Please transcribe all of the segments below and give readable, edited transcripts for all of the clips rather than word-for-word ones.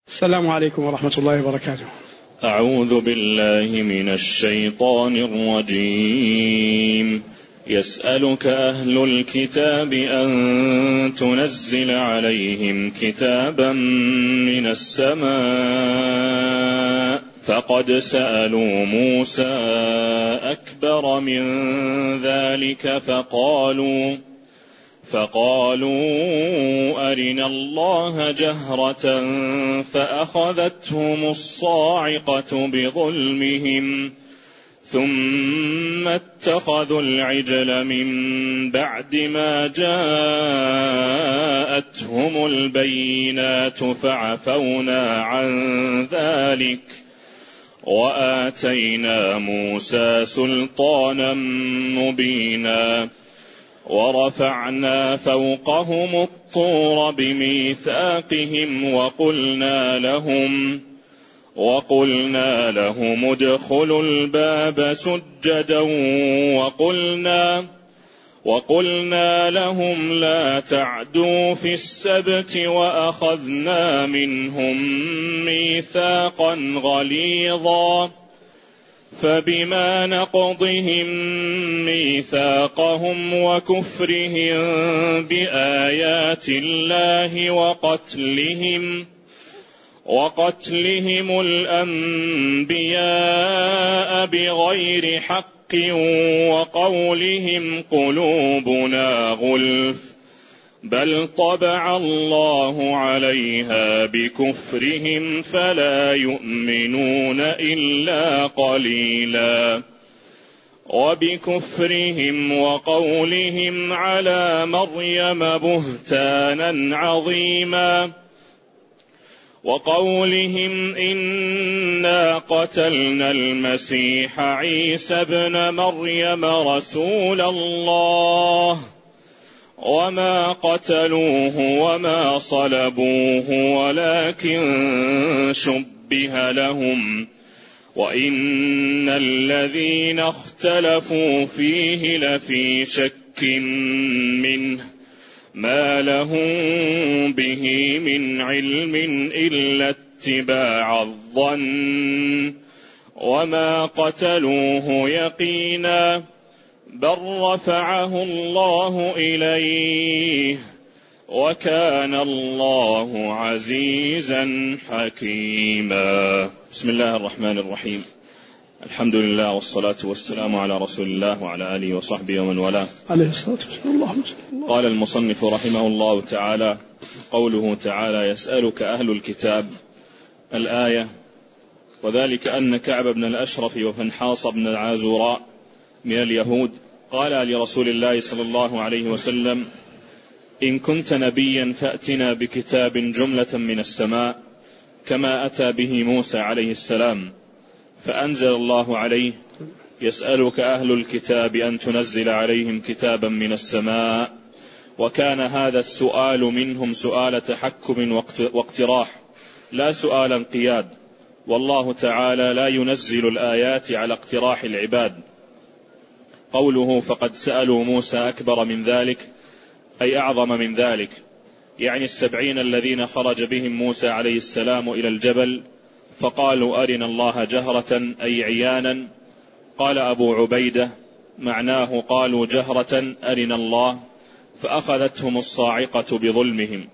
السلام عليكم ورحمة الله وبركاته. أعوذ بالله من الشيطان الرجيم. يسألك أهل الكتاب أن تنزل عليهم كتابا من السماء فقد سألوا موسى أكبر من ذلك فقالوا أرنا الله جهرة فأخذتهم الصاعقة بظلمهم ثم اتخذوا العجل من بعد ما جاءتهم البينات فعفونا عن ذلك وآتينا موسى سلطانا مبينا ورفعنا فوقهم الطور بميثاقهم وقلنا لهم ادخلوا الباب سجدا وقلنا لهم لا تعدوا في السبت وأخذنا منهم ميثاقا غليظا فبما نقضهم ميثاقهم وكفرهم بآيات الله وقتلهم الأنبياء بغير حق وقولهم قلوبنا غلف بل طبع الله عليها بكفرهم فلا يؤمنون إلا قليلا وبكفرهم وقولهم على مريم بهتانا عظيما وقولهم إنا قتلنا المسيح عيسى ابن مريم رسول الله وما قتلوه وما صلبوه ولكن شبه لهم وإن الذين اختلفوا فيه لفي شك منه ما لهم به من علم إلا اتباع الظن وما قتلوه يقينا بل رفعه الله إليه وكان الله عزيزا حكيما. بسم الله الرحمن الرحيم. الحمد لله والصلاة والسلام على رسول الله وعلى آله وصحبه ومن والاه عليه الصلاة والسلام. قال المصنف رحمه الله تعالى: قوله تعالى: يسألك أهل الكتاب. الآية: وذلك أن كعب بن الأشرف وفنحاص بن العازوراء من اليهود قال لرسول الله صلى الله عليه وسلم: إن كنت نبيا فأتنا بكتاب جملة من السماء كما أتى به موسى عليه السلام. فأنزل الله عليه: يسألك أهل الكتاب أن تنزل عليهم كتابا من السماء. وكان هذا السؤال منهم سؤال تحكم واقتراح لا سؤال انقياد، والله تعالى لا ينزل الآيات على اقتراح العباد. قوله فقد سألوا موسى أكبر من ذلك أي أعظم من ذلك، يعني 70 الذين خرج بهم موسى عليه السلام إلى الجبل فقالوا أرنا الله جهرة أي عيانا. قال أبو عبيدة معناه قالوا جهرة أرنا الله فأخذتهم الصاعقة بظلمهم.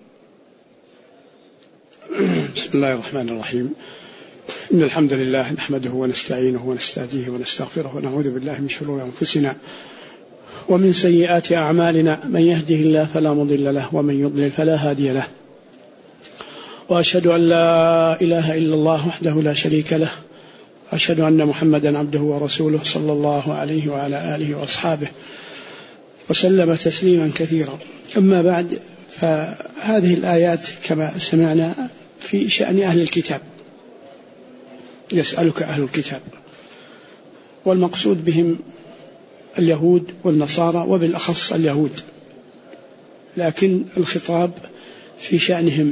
بسم الله الرحمن الرحيم. إن الحمد لله نحمده ونستعينه ونستهديه ونستغفره ونعوذ بالله من شرور أنفسنا ومن سيئات أعمالنا، من يهده الله فلا مضل له ومن يضلل فلا هادي له، وأشهد أن لا إله إلا الله وحده لا شريك له، وأشهد أن محمدا عبده ورسوله صلى الله عليه وعلى آله وأصحابه وسلم تسليما كثيرا. أما بعد، فهذه الآيات كما سمعنا في شأن أهل الكتاب. يسألك أهل الكتاب، والمقصود بهم اليهود والنصارى وبالأخص اليهود، لكن الخطاب في شأنهم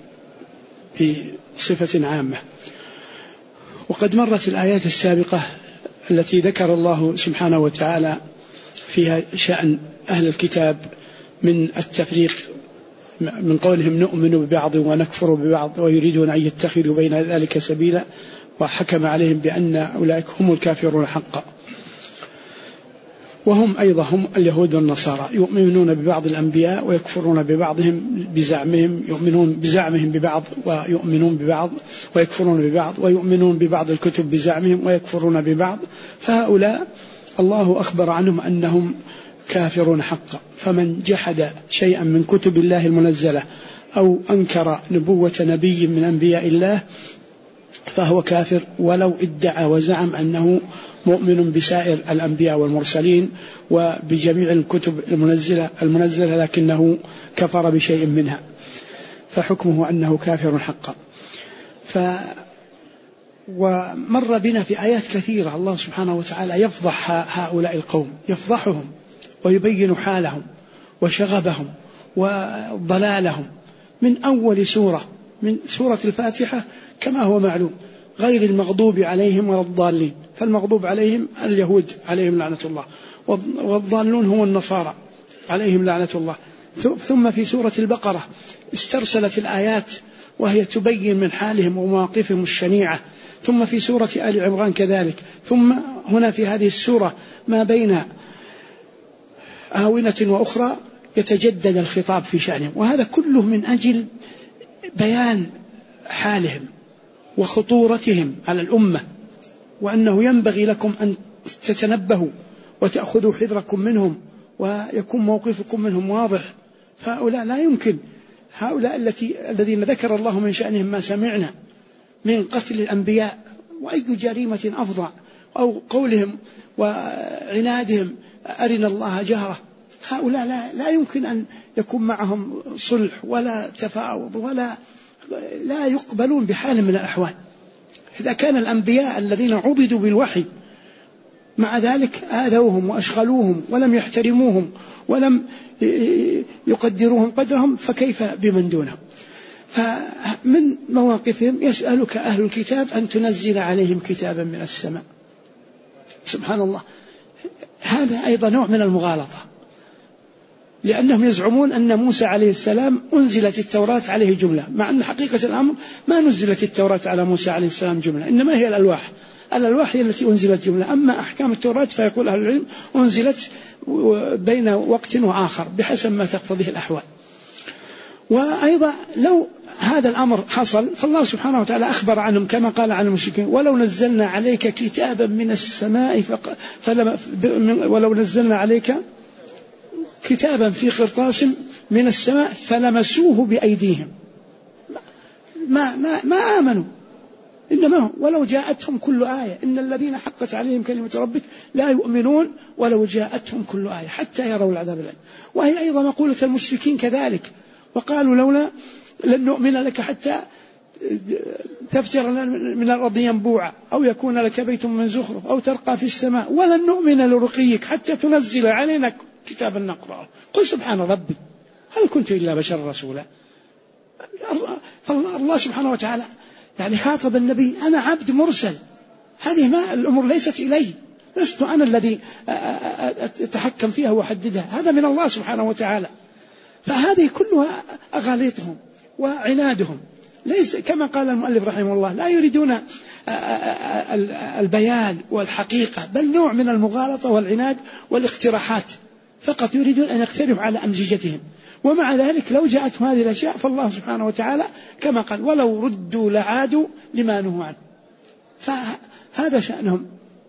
بصفة عامة. وقد مرت الآيات السابقة التي ذكر الله سبحانه وتعالى فيها شأن أهل الكتاب من التفريق من قولهم نؤمن ببعض ونكفر ببعض ويريدون أن يتخذوا بين ذلك سبيلا، وحكم عليهم بأن أولئك هم الكافرون حقا. وهم أيضا هم اليهود والنصارى، يؤمنون ببعض الأنبياء ويكفرون ببعضهم بزعمهم، يؤمنون بزعمهم ببعض ويؤمنون ببعض، ويكفرون ببعض، ويؤمنون ببعض الكتب بزعمهم ويكفرون ببعض. فهؤلاء الله أخبر عنهم أنهم كافرون حقا. فمن جحد شيئا من كتب الله المنزلة أو أنكر نبوة نبي من أنبياء الله فهو كافر، ولو ادعى وزعم أنه مؤمن بسائر الأنبياء والمرسلين وبجميع الكتب المنزلة لكنه كفر بشيء منها، فحكمه أنه كافر حقا. ومر بنا في آيات كثيرة الله سبحانه وتعالى يفضح هؤلاء القوم، يفضحهم ويبين حالهم وشغبهم وضلالهم من أول سورة، من سورة الفاتحة كما هو معلوم، غير المغضوب عليهم ولا الضالين. فالمغضوب عليهم اليهود عليهم لعنة الله، والضالون هم النصارى عليهم لعنة الله. ثم في سورة البقرة استرسلت الآيات وهي تبين من حالهم ومواقفهم الشنيعة. ثم في سورة آل عمران كذلك. ثم هنا في هذه السورة ما بين آونة وأخرى يتجدد الخطاب في شأنهم، وهذا كله من أجل بيان حالهم وخطورتهم على الأمة، وأنه ينبغي لكم أن تتنبهوا وتأخذوا حذركم منهم ويكون موقفكم منهم واضح. فهؤلاء لا يمكن، هؤلاء الذين ذكر الله من شأنهم ما سمعنا من قتل الأنبياء وأي جريمة أفظع، أو قولهم وعنادهم أرنا الله جهرة، هؤلاء لا يمكن أن يكون معهم صلح ولا تفاوض لا يقبلون بحال من الأحوال. إذا كان الأنبياء الذين عضدوا بالوحي مع ذلك آذوهم وأشغلوهم ولم يحترموهم ولم يقدروهم قدرهم، فكيف بمن دونهم؟ فمن مواقفهم يسألك أهل الكتاب أن تنزل عليهم كتابا من السماء. سبحان الله، هذا أيضا نوع من المغالطة، لأنهم يزعمون أن موسى عليه السلام أنزلت التوراة عليه جملة، مع أن حقيقة الأمر ما نزلت التوراة على موسى عليه السلام جملة، إنما هي الألواح هي التي أنزلت جملة. أما أحكام التوراة فيقول أهل العلم أنزلت بين وقت وآخر بحسب ما تقتضيه الأحوال. وأيضا لو هذا الأمر حصل فالله سبحانه وتعالى أخبر عنهم كما قال عن المشركين: ولو نزلنا عليك كتابا من السماء ولو نزلنا عليك كتابا في قرطاس من السماء فلمسوه بأيديهم ما آمنوا. إنما ولو جاءتهم كل آية، إن الذين حقت عليهم كلمة ربك لا يؤمنون ولو جاءتهم كل آية حتى يروا العذاب الأليم. وهي أيضا مقولة المشركين كذلك، وقالوا لولا لن نؤمن لك حتى تفجر من الأرض ينبوعا أو يكون لك بيت من زخرف أو ترقى في السماء ولن نؤمن لرقيك حتى تنزل علينا كتابا نقرأه. قل سبحان ربي هل كنت إلا بشر رسولا. فالله سبحانه وتعالى يعني خاطب النبي: أنا عبد مرسل، هذه ما الأمور ليست إلي، لست أنا الذي أتحكم فيها وأحددها، هذا من الله سبحانه وتعالى. فهذه كلها أغاليطهم وعنادهم، ليس كما قال المؤلف رحمه الله: لا يريدون البيان والحقيقة، بل نوع من المغالطة والعناد والاقتراحات فقط، يريدون أن يقترحوا على أمزجتهم. ومع ذلك لو جاءتهم هذه الأشياء فالله سبحانه وتعالى كما قال: ولو ردوا لعادوا لما نهوا عنه. فهذا شأنهم.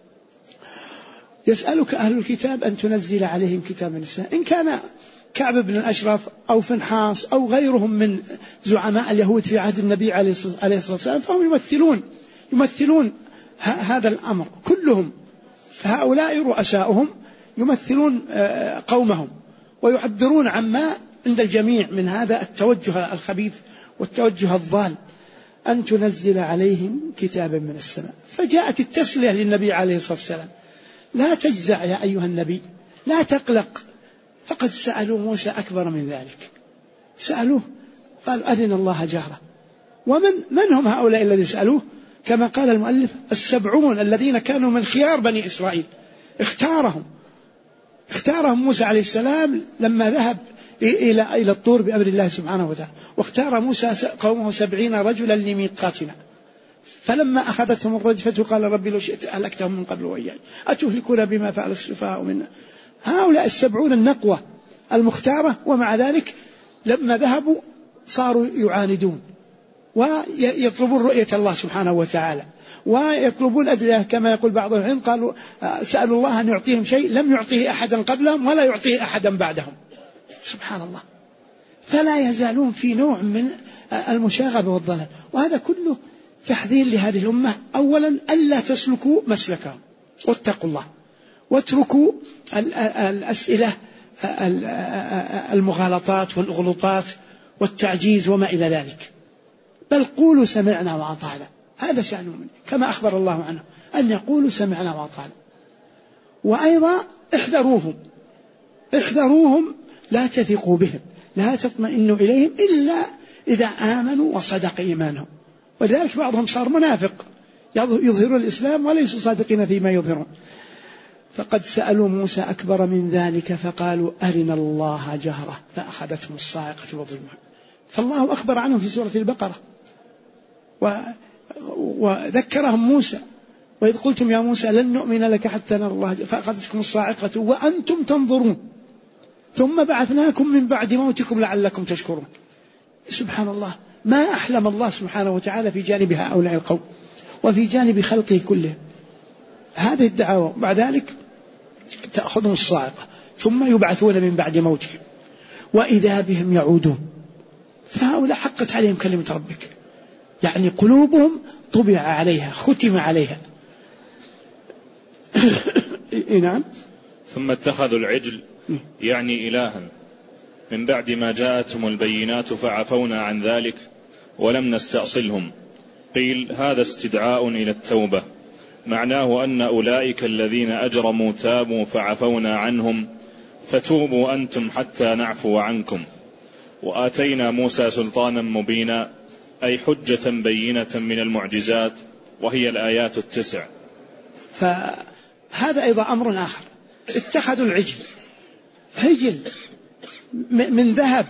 يسألك أهل الكتاب أن تنزل عليهم كتابا من السماء. إن كان كعب بن الأشرف أو فنحاس أو غيرهم من زعماء اليهود في عهد النبي عليه الصلاة والسلام فهم يمثلون هذا الأمر كلهم، فهؤلاء رؤساؤهم يمثلون قومهم ويعبرون عما عند الجميع من هذا التوجه الخبيث والتوجه الضال: أن تنزل عليهم كتابا من السماء. فجاءت التسلية للنبي عليه الصلاة والسلام: لا تجزع يا أيها النبي، لا تقلق، فقد سألوا موسى أكبر من ذلك، سألوه قالوا أرنا الله جهرة. ومن هم هؤلاء الذين سألوه؟ كما قال المؤلف: 70 الذين كانوا من خيار بني إسرائيل، اختارهم موسى عليه السلام لما ذهب إلى الطور بأمر الله سبحانه وتعالى. واختار موسى قومه 70 رجلا لميقاتنا، فلما أخذتهم الرجفة قال ربي لو شئت أهلكتهم من قبل وإياي أتهلكون بما فعل السفهاء منا. هؤلاء 70 النقوة المختارة، ومع ذلك لما ذهبوا صاروا يعاندون ويطلبون رؤية الله سبحانه وتعالى، ويطلبون أدلة كما يقول بعض العلم، قالوا سألوا الله أن يعطيهم شيء لم يعطيه أحدا قبلهم ولا يعطيه أحدا بعدهم. سبحان الله. فلا يزالون في نوع من المشاغبة والضلال، وهذا كله تحذير لهذه الأمة. أولا ألا تسلكوا مسلكهم، واتقوا الله، واتركوا الأسئلة المغالطات والأغلطات والتعجيز وما إلى ذلك، بل قولوا سمعنا وأطعنا. هذا شأنهم كما أخبر الله عنه أن يقولوا سمعنا وأطعنا. وأيضا احذروهم، لا تثقوا بهم، لا تطمئنوا إليهم إلا إذا آمنوا وصدق إيمانهم. ولذلك بعضهم صار منافق، يظهر الإسلام وليسوا صادقين فيما يظهرون. فقد سألوا موسى أكبر من ذلك فقالوا أرنا الله جهرة فأخذتهم الصاعقة وظلمها. فالله أخبر عنهم في سورة البقرة وذكرهم موسى وإذ قلتم يا موسى لن نؤمن لك حتى نرى الله فأخذتكم الصاعقة وأنتم تنظرون ثم بعثناكم من بعد موتكم لعلكم تشكرون. سبحان الله، ما أحلم الله سبحانه وتعالى في جانب هؤلاء القوم وفي جانب خلقه كله هذه الدعوة. بعد ذلك تأخذهم الصاعقة ثم يبعثون من بعد موتهم وإذا بهم يعودون. فهؤلاء حقت عليهم كلمة ربك، يعني قلوبهم طبع عليها، ختم عليها. نعم. ثم اتخذوا العجل يعني إلها من بعد ما جاءتهم البينات فعفونا عن ذلك ولم نستأصلهم. قيل هذا استدعاء إلى التوبة، معناه أن أولئك الذين أجرموا تابوا فعفونا عنهم فتوبوا أنتم حتى نعفو عنكم. وآتينا موسى سلطانا مبينا أي حجة بينة من المعجزات وهي الآيات 9. فهذا أيضا أمر آخر، اتخذوا العجل، عجل من ذهب،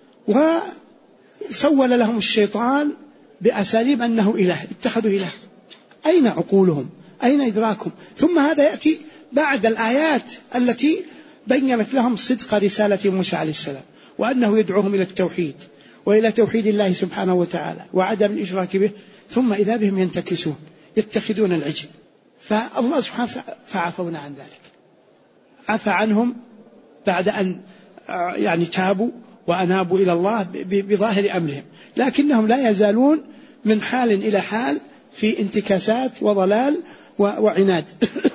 وسول لهم الشيطان بأساليب أنه إله، اتخذوا إله. أين عقولهم؟ أين إدراكهم؟ ثم هذا يأتي بعد الآيات التي بيّنت لهم صدق رسالة موسى عليه السلام وأنه يدعوهم إلى التوحيد وإلى توحيد الله سبحانه وتعالى وعدم الإشراك به، ثم إذا بهم ينتكسون يتخذون العجل. فالله سبحانه فعفونا عن ذلك، عفى عنهم بعد أن يعني تابوا وأنابوا إلى الله بظاهر أمرهم، لكنهم لا يزالون من حال إلى حال في انتكاسات وضلال وعناد.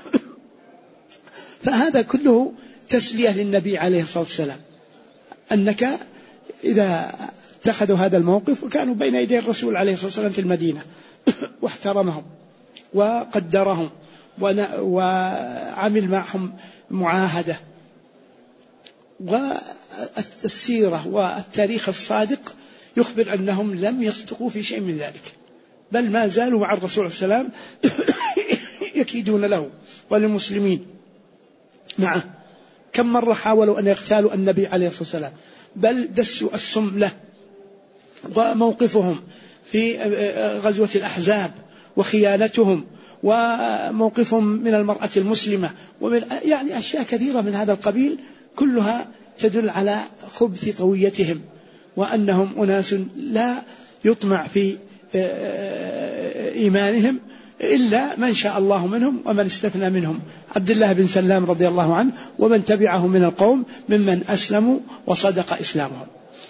فهذا كله تسلية للنبي عليه الصلاة والسلام، أنك إذا اتخذوا هذا الموقف وكانوا بين يدي الرسول عليه الصلاة والسلام في المدينة واحترمهم وقدرهم وعمل معهم معاهدة، والسيرة والتاريخ الصادق يخبر أنهم لم يصدقوا في شيء من ذلك، بل ما زالوا مع الرسول صلى الله عليه وسلم يكيدون له وللمسلمين معه. كم مرة حاولوا أن يقتالوا النبي عليه الصلاة والسلام، بل دسوا السم له. وموقفهم في غزوة الأحزاب وخيانتهم وموقفهم من المرأة المسلمة ومن يعني أشياء كثيرة من هذا القبيل كلها تدل على خبث طويتهم، وأنهم أناس لا يطمع في إيمانهم إلا من شاء الله منهم ومن استثنى منهم عبد الله بن سلام رضي الله عنه ومن تبعه من القوم ممن أسلموا وصدق إسلامهم.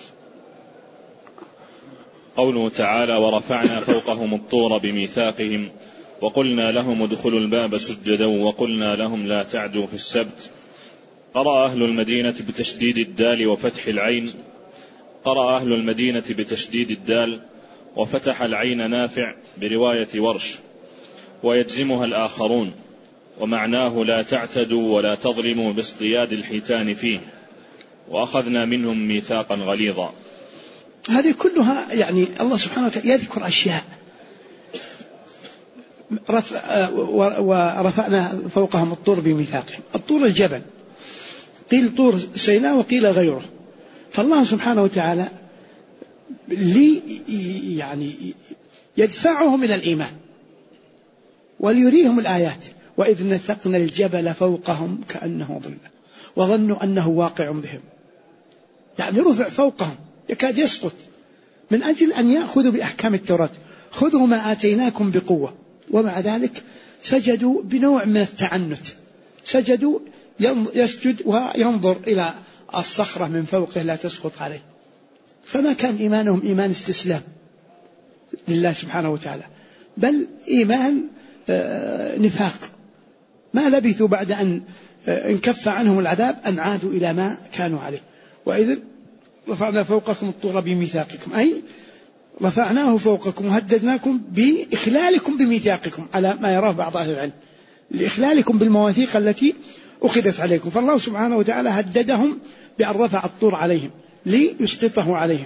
قوله تعالى ورفعنا فوقهم الطور بميثاقهم وقلنا لهم ادخلوا الباب سجدا وقلنا لهم لا تعدوا في السبت. قرأ أهل المدينة بتشديد الدال وفتح العين، قرأ أهل المدينة بتشديد الدال وفتح العين نافع برواية ورش، ويجزمها الآخرون، ومعناه لا تعتدوا ولا تظلموا باصطياد الحيتان فيه، وأخذنا منهم ميثاقا غليظا. هذه كلها يعني الله سبحانه وتعالى يذكر أشياء. ورفعنا فوقهم الطور بميثاقهم. الطور الجبل، قيل طور سيناء وقيل غيره، فالله سبحانه وتعالى يعني يدفعهم إلى الإيمان وليريهم الآيات. وإذ نثقنا الجبل فوقهم كأنه ظلة وظنوا أنه واقع بهم، يعني رفع فوقهم يكاد يسقط، من أجل أن يأخذوا بأحكام التوراة. خذوا ما آتيناكم بقوة. ومع ذلك سجدوا بنوع من التعنت، سجدوا يسجد وينظر إلى الصخرة من فوقه لا تسقط عليه. فما كان إيمانهم إيمان استسلام لله سبحانه وتعالى، بل إيمان نفاق. ما لبثوا بعد أن انكف عنهم العذاب أن عادوا إلى ما كانوا عليه. وإذ رفعنا فوقكم الطور بميثاقكم، أي رفعناه فوقكم وهددناكم بإخلالكم بميثاقكم، على ما يراه بعض أهل العلم، لإخلالكم بالمواثيق التي أخذت عليكم. فالله سبحانه وتعالى هددهم بأن رفع الطور عليهم ليسقطه عليهم.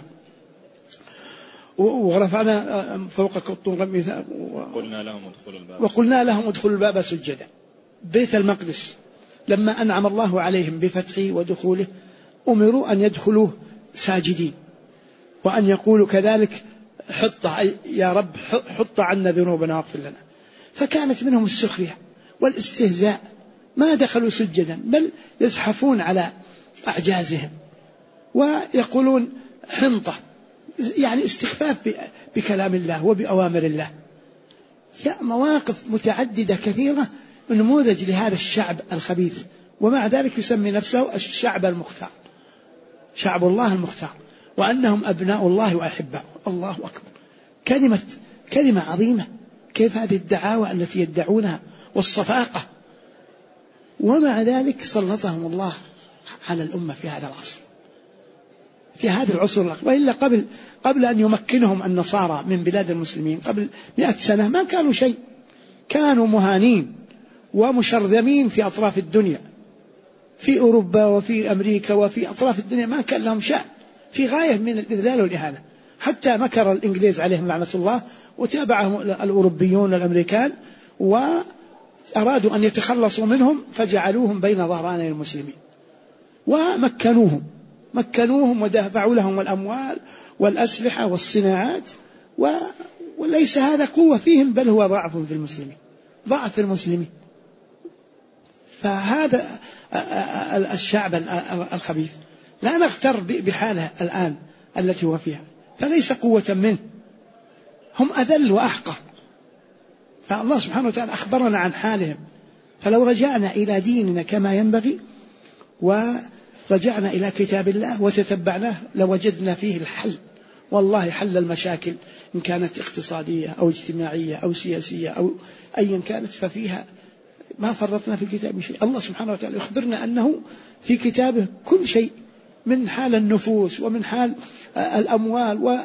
ورفعنا فوقكم الطور بميثاق وقلنا لهم ادخلوا الباب سجدا. بيت المقدس لما أنعم الله عليهم بفتحه ودخوله أمروا أن يدخلوه ساجدين، وأن يقولوا كذلك حط يا رب حط عنا ذنوبنا واغفر لنا. فكانت منهم السخرية والاستهزاء، ما دخلوا سجدا بل يزحفون على أعجازهم ويقولون حنطة، يعني استخفاف بكلام الله وبأوامر الله. مواقف متعددة كثيرة نموذج لهذا الشعب الخبيث، ومع ذلك يسمي نفسه الشعب المختار، شعب الله المختار، وأنهم أبناء الله وأحباؤه. الله أكبر، كلمة عظيمة. كيف هذه الدعاوى التي يدعونها والصفاقة؟ ومع ذلك سلطهم الله على الأمة في هذا العصر، في هذا العصر. وإلا قبل أن يمكنهم النصارى من بلاد المسلمين قبل 100 سنة ما كانوا شيء، كانوا مهانين ومشرذمين في أطراف الدنيا، في أوروبا وفي أمريكا وفي أطراف الدنيا ما كان لهم شأن، في غاية من الإذلال والإهانة. حتى مكر الإنجليز عليهم لعنة الله وتابعهم الأوروبيون والأمريكان وأرادوا أن يتخلصوا منهم، فجعلوهم بين ظهراني المسلمين ومكنوهم ودفعوا لهم الأموال والأسلحة والصناعات. وليس هذا قوة فيهم، بل هو ضعف في المسلمين، ضعف المسلمين. فهذا الشعب الخبيث لا نغتر بحاله الآن التي هو فيها، فليس قوة منه، هم أذل وأحقر. فالله سبحانه وتعالى أخبرنا عن حالهم. فلو رجعنا إلى ديننا كما ينبغي ورجعنا إلى كتاب الله وتتبعناه لوجدنا فيه الحل، والله حل المشاكل إن كانت اقتصادية أو اجتماعية أو سياسية أو أيا كانت، ففيها ما فرطنا في الكتاب شيء. الله سبحانه وتعالى يخبرنا أنه في كتابه كل شيء، من حال النفوس ومن حال الأموال،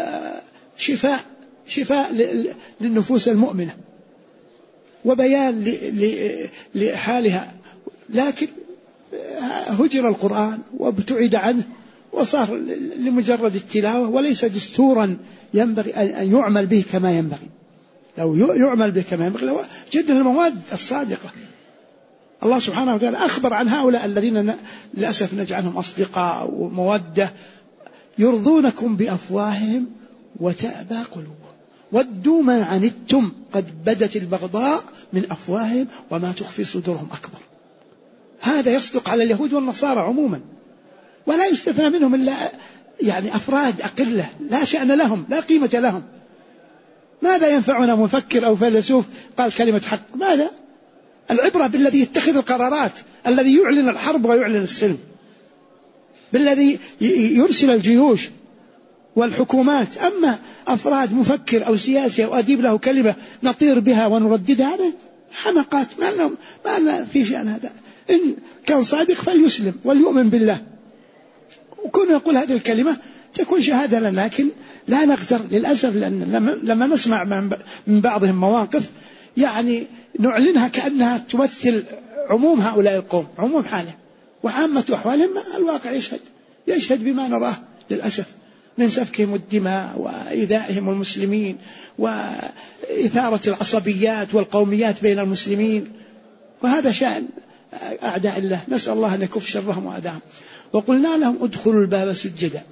وشفاء للنفوس المؤمنة وبيان لحالها. لكن هجر القرآن وابتعد عنه وصار لمجرد التلاوة، وليس دستورا ينبغي أن يعمل به كما ينبغي. لو يعمل به كما ينبغي جدا المواد الصادقة. الله سبحانه وتعالى أخبر عن هؤلاء الذين للأسف نجعلهم أصدقاء ومودة، يرضونكم بأفواههم وتأبى قلوبهم ودوا ما عنتم قد بدت البغضاء من أفواههم وما تخفي صدورهم أكبر. هذا يصدق على اليهود والنصارى عموما، ولا يستثنى منهم إلا يعني أفراد أقلة لا شأن لهم لا قيمة لهم. ماذا ينفعنا مفكر أو فيلسوف قال كلمة حق؟ ماذا؟ العبرة بالذي يتخذ القرارات، الذي يعلن الحرب ويعلن السلم، بالذي يرسل الجيوش والحكومات. أما أفراد مفكر أو سياسي أو أديب له كلمة نطير بها ونرددها، هذا حمقات ما لنا في شأن هذا. إن كان صادق فليسلم وليؤمن بالله، وكون يقول هذه الكلمة تكون شهادة لنا. لكن لا نغتر للأسف، لأن لما نسمع من بعضهم مواقف يعني نعلنها كأنها تمثل عموم هؤلاء القوم، عموم حالهم وعامة أحوالهم. الواقع يشهد بما نراه للأسف من سفكهم الدماء وإيذائهم المسلمين وإثارة العصبيات والقوميات بين المسلمين. وهذا شأن أعداء الله، نسأل الله أن يكف شرهم وأعداءهم. وقلنا لهم ادخلوا الباب سجدا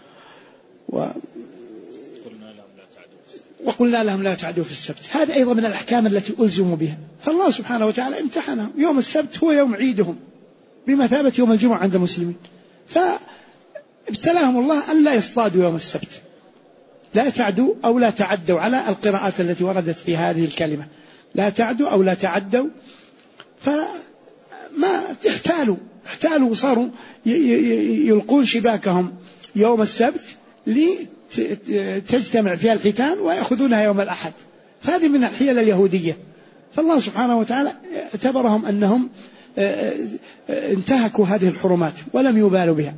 وقلنا لهم لا تعدوا في السبت. هذا أيضا من الأحكام التي ألزموا بها. فالله سبحانه وتعالى امتحنهم. يوم السبت هو يوم عيدهم بمثابة يوم الجمعة عند المسلمين، فابتلاهم الله أن لا يصطادوا يوم السبت، لا تعدوا أو لا تعدوا على القراءات التي وردت في هذه الكلمة، لا تعدوا أو لا تعدوا. فما احتالوا وصاروا يلقون شباكهم يوم السبت لتجتمع فيها الحيتان ويأخذونها يوم الأحد. فهذه من الحيل اليهودية. فالله سبحانه وتعالى اعتبرهم أنهم انتهكوا هذه الحرمات ولم يبالوا بها.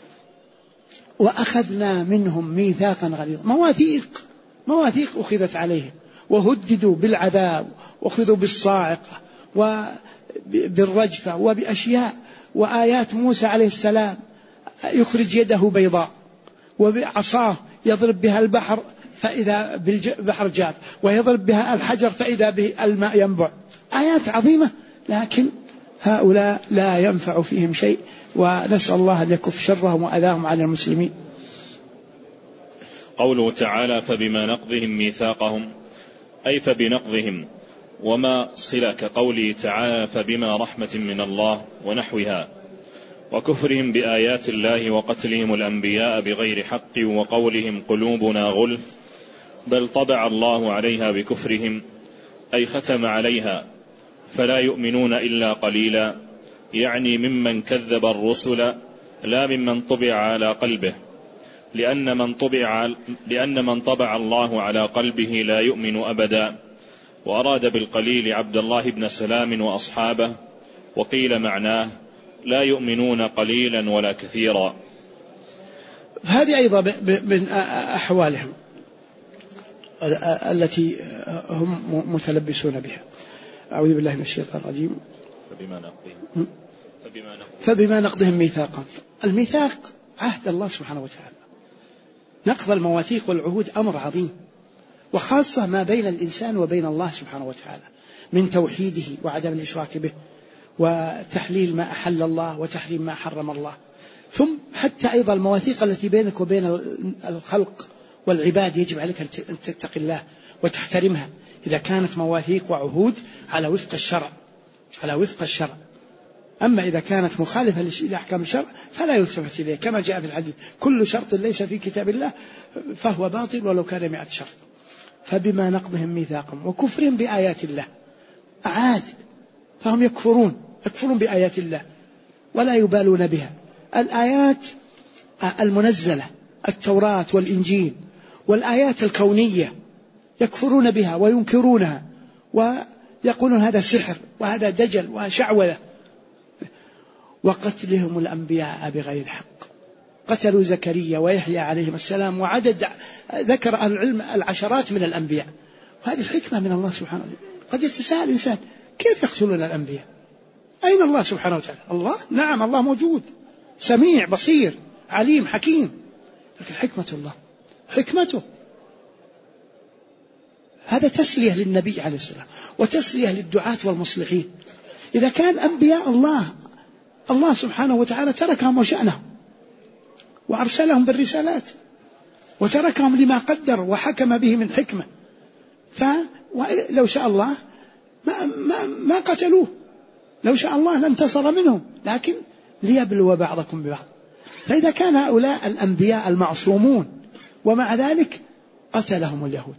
وأخذنا منهم ميثاقا غليظا، مواثيق أخذت عليهم، وهددوا بالعذاب، وأخذوا بالصاعقة وبالرجفة وبأشياء. وآيات موسى عليه السلام يخرج يده بيضاء، وبعصاه يضرب بها البحر فإذا بالبحر جاف، ويضرب بها الحجر فإذا به الماء ينبع. آيات عظيمة، لكن هؤلاء لا ينفع فيهم شيء، ونسأل الله أن يكف شرهم وأذاهم على المسلمين. قوله تعالى فبما نقضهم ميثاقهم، أي فبنقضهم، وما صلة كقوله تعالى فبما رحمة من الله ونحوها، وكفرهم بآيات الله وقتلهم الأنبياء بغير حق، وقولهم قلوبنا غلف، بل طبع الله عليها بكفرهم، أي ختم عليها فلا يؤمنون إلا قليلا، يعني ممن كذب الرسل لا ممن طبع على قلبه، لأن من طبع الله على قلبه لا يؤمن أبدا. وأراد بالقليل عبد الله بن سلام وأصحابه، وقيل معناه لا يؤمنون قليلا ولا كثيرا. هذه أيضا من أحوالهم التي هم متلبسون بها. أعوذ بالله من الشيطان الرجيم. فبما نقضهم ميثاقا. الميثاق عهد الله سبحانه وتعالى. نقض المواثيق والعهود أمر عظيم، وخاصة ما بين الإنسان وبين الله سبحانه وتعالى من توحيده وعدم الإشراك به، وتحليل ما أحل الله وتحريم ما حرم الله. ثم حتى أيضا المواثيق التي بينك وبين الخلق والعباد يجب عليك أن تتقي الله وتحترمها، إذا كانت مواثيق وعهود على وفق الشرع. أما إذا كانت مخالفة لأحكام الشرع فلا يلتفت إليه، كما جاء في الحديث كل شرط ليس في كتاب الله فهو باطل ولو كان 100 شرط. فبما نقضهم ميثاقهم وكفرهم بآيات الله، أعاد، فهم يكفرون بآيات الله ولا يبالون بها. الآيات المنزلة، التوراة والإنجيل والآيات الكونية، يكفرون بها وينكرونها ويقولون هذا سحر وهذا دجل وشعوذة. وقتلهم الأنبياء بغير حق، قتلوا زكريا ويحيى عليهم السلام، وعدد ذكر أهل العلم العشرات من الأنبياء. وهذه الحكمة من الله سبحانه وتعالى. قد يتساءل الإنسان كيف يقتلون الأنبياء؟ أين الله سبحانه وتعالى؟ الله نعم، الله موجود، سميع بصير عليم حكيم، لكن حكمة الله، حكمته. هذا تسلية للنبي عليه السلام وتسلية للدعاة والمصلحين. إذا كان أنبياء الله سبحانه وتعالى تركهم وشأنهم وأرسلهم بالرسالات وتركهم لما قدر وحكم به من حكمة، فلو شاء الله ما قتلوه، لو شاء الله لانتصر منهم، لكن ليبلو بعضكم ببعض. فإذا كان هؤلاء الأنبياء المعصومون ومع ذلك قتلهم اليهود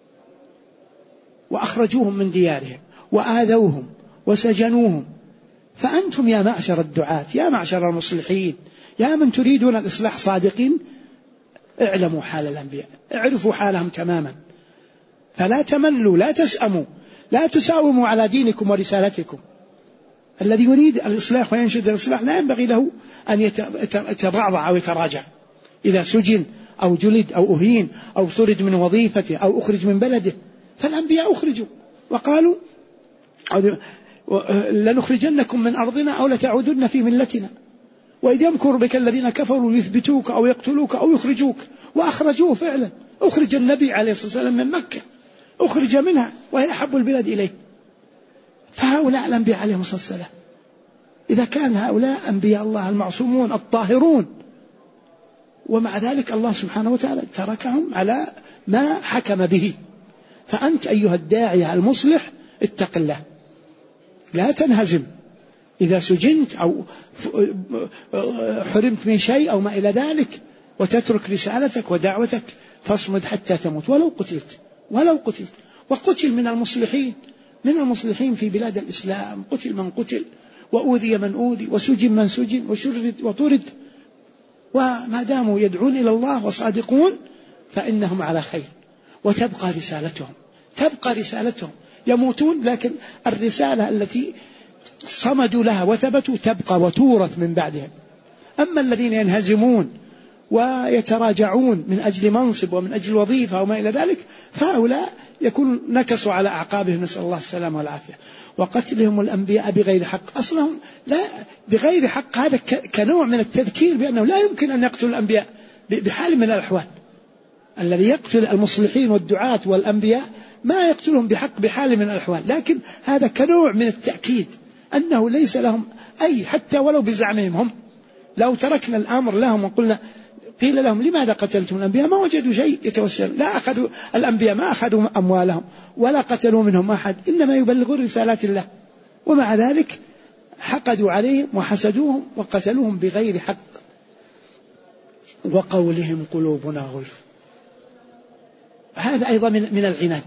وأخرجوهم من ديارهم وآذوهم وسجنوهم، فأنتم يا معشر الدعاة، يا معشر المصلحين، يا من تريدون الإصلاح صادقين، اعلموا حال الأنبياء، اعرفوا حالهم تماما، فلا تملوا، لا تسأموا، لا تساوموا على دينكم ورسالتكم. الذي يريد الإصلاح وينشد الإصلاح لا ينبغي له أن يتضعضع أو يتراجع إذا سجن أو جلد أو أهين أو طرد من وظيفته أو أخرج من بلده. فالأنبياء أخرجوا وقالوا لنخرجنكم من أرضنا أو لتعودن في ملتنا، وإذ يمكر بك الذين كفروا ليثبتوك أو يقتلوك أو يخرجوك، وأخرجوه فعلا. أخرج النبي عليه الصلاة والسلام من مكة، أخرج منها وهي أحب البلاد إليه. فهؤلاء الأنبياء عليهم الصلاة والسلام إذا كان هؤلاء أنبياء الله المعصومون الطاهرون، ومع ذلك الله سبحانه وتعالى تركهم على ما حكم به. فأنت أيها الداعية المصلح اتق الله، لا تنهزم إذا سجنت أو حرمت من شيء أو ما إلى ذلك، وتترك رسالتك ودعوتك، فاصمد حتى تموت ولو قتلت. وقتل من المصلحين في بلاد الإسلام، قتل من قتل، وأوذي من أوذي، وسجن من سجن، وشرد وطرد، وما داموا يدعون إلى الله وصادقون فإنهم على خير، وتبقى رسالتهم. يموتون لكن الرسالة التي صمدوا لها وثبتوا تبقى وتورث من بعدهم. أما الذين ينهزمون ويتراجعون من أجل منصب ومن أجل وظيفة وما إلى ذلك، فهؤلاء يكون نكسوا على أعقابهم، نسأل الله السلامة والعافية. وقتلهم الأنبياء بغير حق، أصلهم لا بغير حق، هذا كنوع من التذكير بأنه لا يمكن أن يقتل الأنبياء بحال من الأحوال. الذي يقتل المصلحين والدعاة والأنبياء ما يقتلهم بحق بحال من الأحوال، لكن هذا كنوع من التأكيد أنه ليس لهم أي، حتى ولو بزعمهم هم، لو تركنا الأمر لهم وقلنا قيل لهم لماذا قتلتم الأنبياء ما وجدوا شيء يتوسل، لا أخذوا الأنبياء، ما أخذوا أموالهم ولا قتلوا منهم أحد، إنما يبلغون رسالات الله، ومع ذلك حقدوا عليهم وحسدوهم وقتلوهم بغير حق. وقولهم قلوبنا غلف، هذا أيضا من العناد،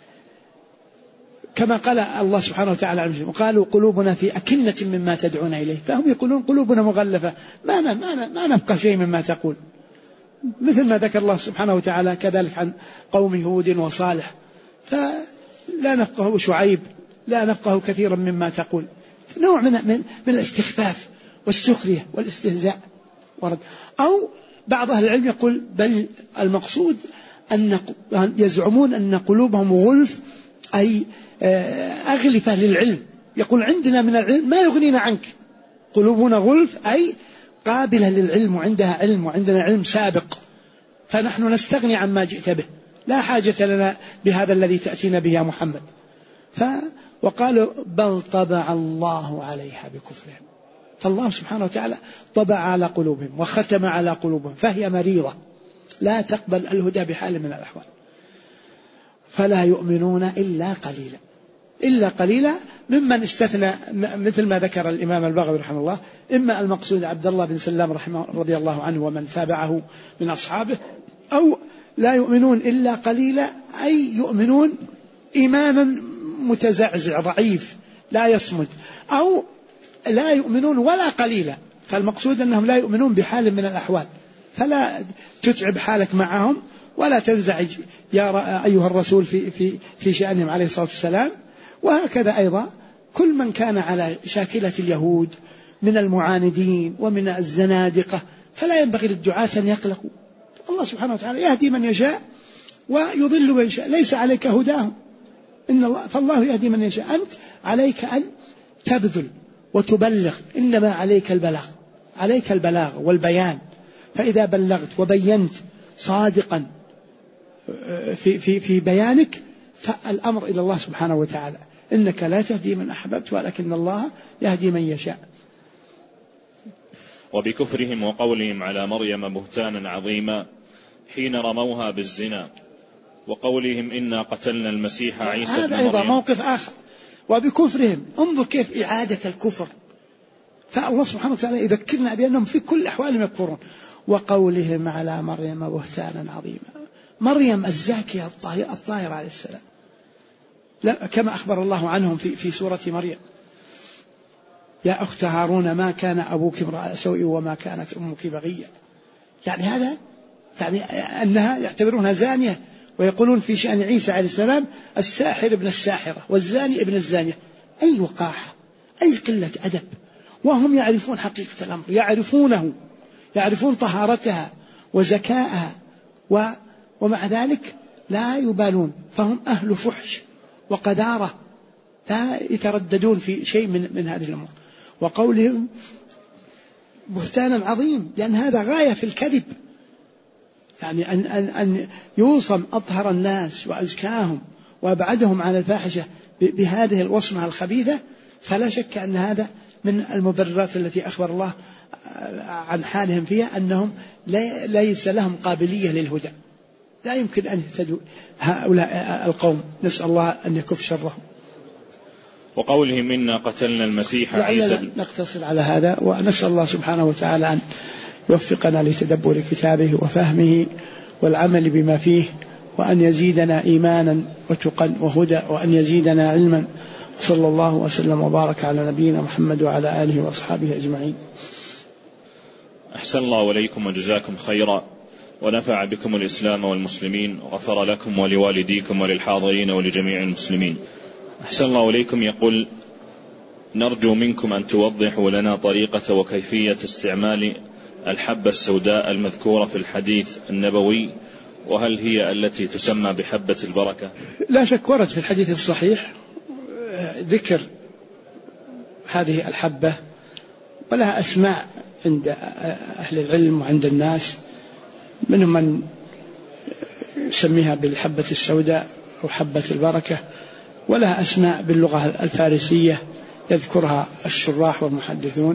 كما قال الله سبحانه وتعالى عنهم وقالوا قلوبنا في أكنة مما تدعون إليه، فهم يقولون قلوبنا مغلفة، ما نفقه شيء مما تقول، مثل ما ذكر الله سبحانه وتعالى كذلك عن قوم هود وصالح، فلا نفقه شعيب، لا نفقه كثيرا مما تقول، نوع من الاستخفاف والسخرية والاستهزاء ورد. أو بعض أهل العلم يقول بل المقصود أن يزعمون أن قلوبهم غلف، أي أغلفة للعلم، يقول عندنا من العلم ما يغنينا عنك، قلوبنا غلف أي قابلة للعلم، وعندها علم، وعندنا علم سابق، فنحن نستغني عما جئت به، لا حاجة لنا بهذا الذي تأتينا به يا محمد. وقالوا بل طبع الله عليها بكفرهم، فالله سبحانه وتعالى طبع على قلوبهم وختم على قلوبهم، فهي مريضة لا تقبل الهدى بحال من الأحوال، فلا يؤمنون إلا قليلا ممن استثنى، مثل ما ذكر الإمام البغوي رحمه الله، إما المقصود عبد الله بن سلام رضي الله عنه ومن تابعه من أصحابه، أو لا يؤمنون إلا قليلا أي يؤمنون إيمانا متزعزع ضعيف لا يصمد، أو لا يؤمنون ولا قليلا، فالمقصود أنهم لا يؤمنون بحال من الأحوال، فلا تتعب حالك معهم ولا تنزعج يا أيها الرسول في شأنهم عليه الصلاة والسلام. وهكذا أيضا كل من كان على شاكلة اليهود من المعاندين ومن الزنادقة، فلا ينبغي للدعاة أن يقلقوا، الله سبحانه وتعالى يهدي من يشاء ويضل من يشاء، ليس عليك هداهم فالله يهدي من يشاء، أنت عليك أن تبذل وتبلغ، إنما عليك البلاغ والبيان، فإذا بلغت وبينت صادقا في بيانك فالأمر إلى الله سبحانه وتعالى، إنك لا تهدي من أحببت ولكن الله يهدي من يشاء. وبكفرهم وقولهم على مريم بهتانا عظيما حين رموها بالزنا، وقولهم إنا قتلنا المسيح عيسى هذا أيضا موقف آخر. وبكفرهم انظر كيف إعادة الكفر، فالله سبحانه وتعالى يذكرنا بأنهم في كل أحوالهم يكفرون. وقولهم على مريم بهتانا عظيما، مريم الزاكية الطاهرة عليه السلام، كما أخبر الله عنهم في سورة مريم يا أخت هارون ما كان أبوك امرأ سوء وما كانت أمك بغية، يعني هذا يعني أنها يعتبرونها زانية، ويقولون في شأن عيسى عليه السلام الساحر ابن الساحرة والزاني ابن الزانية. أي وقاحة، أي قلة أدب، وهم يعرفون حقيقة الأمر، يعرفون طهارتها وزكاءها، ومع ذلك لا يبالون، فهم أهل فحش وقدارة، لا يترددون في شيء من هذه الأمور. وقولهم بهتانا عظيم، لأن هذا غاية في الكذب، يعني أن يوصم أطهر الناس وأزكاهم وأبعدهم عن الفاحشة بهذه الوصمة الخبيثة، فلا شك أن هذا من المبررات التي أخبر الله عن حالهم فيها أنهم ليس لهم قابلية للهدى، لا يمكن أن يهتدوا هؤلاء القوم، نسأل الله أن يكف شرهم. وقولهم إنا قتلنا المسيح عيسى. نقتصر على هذا، ونسأل الله سبحانه وتعالى أن يوفقنا لتدبر كتابه وفهمه والعمل بما فيه، وأن يزيدنا إيمانا وتقى وهدى، وأن يزيدنا علما. صلى الله وسلم وبارك على نبينا محمد وعلى آله وأصحابه أجمعين. أحسن الله إليكم وجزاكم خيرا، ونفع بكم الإسلام والمسلمين، وغفر لكم ولوالديكم وللحاضرين ولجميع المسلمين. أحسن الله إليكم. يقول: نرجو منكم أن توضحوا لنا طريقة وكيفية استعمال الحبة السوداء المذكورة في الحديث النبوي، وهل هي التي تسمى بحبة البركة؟ لا شك ورد في الحديث الصحيح ذكر هذه الحبة، ولها أسماء عند أهل العلم وعند الناس، منهم من يسميها بالحبة السوداء أو حبة البركة، ولها أسماء باللغة الفارسية يذكرها الشراح والمحدثون.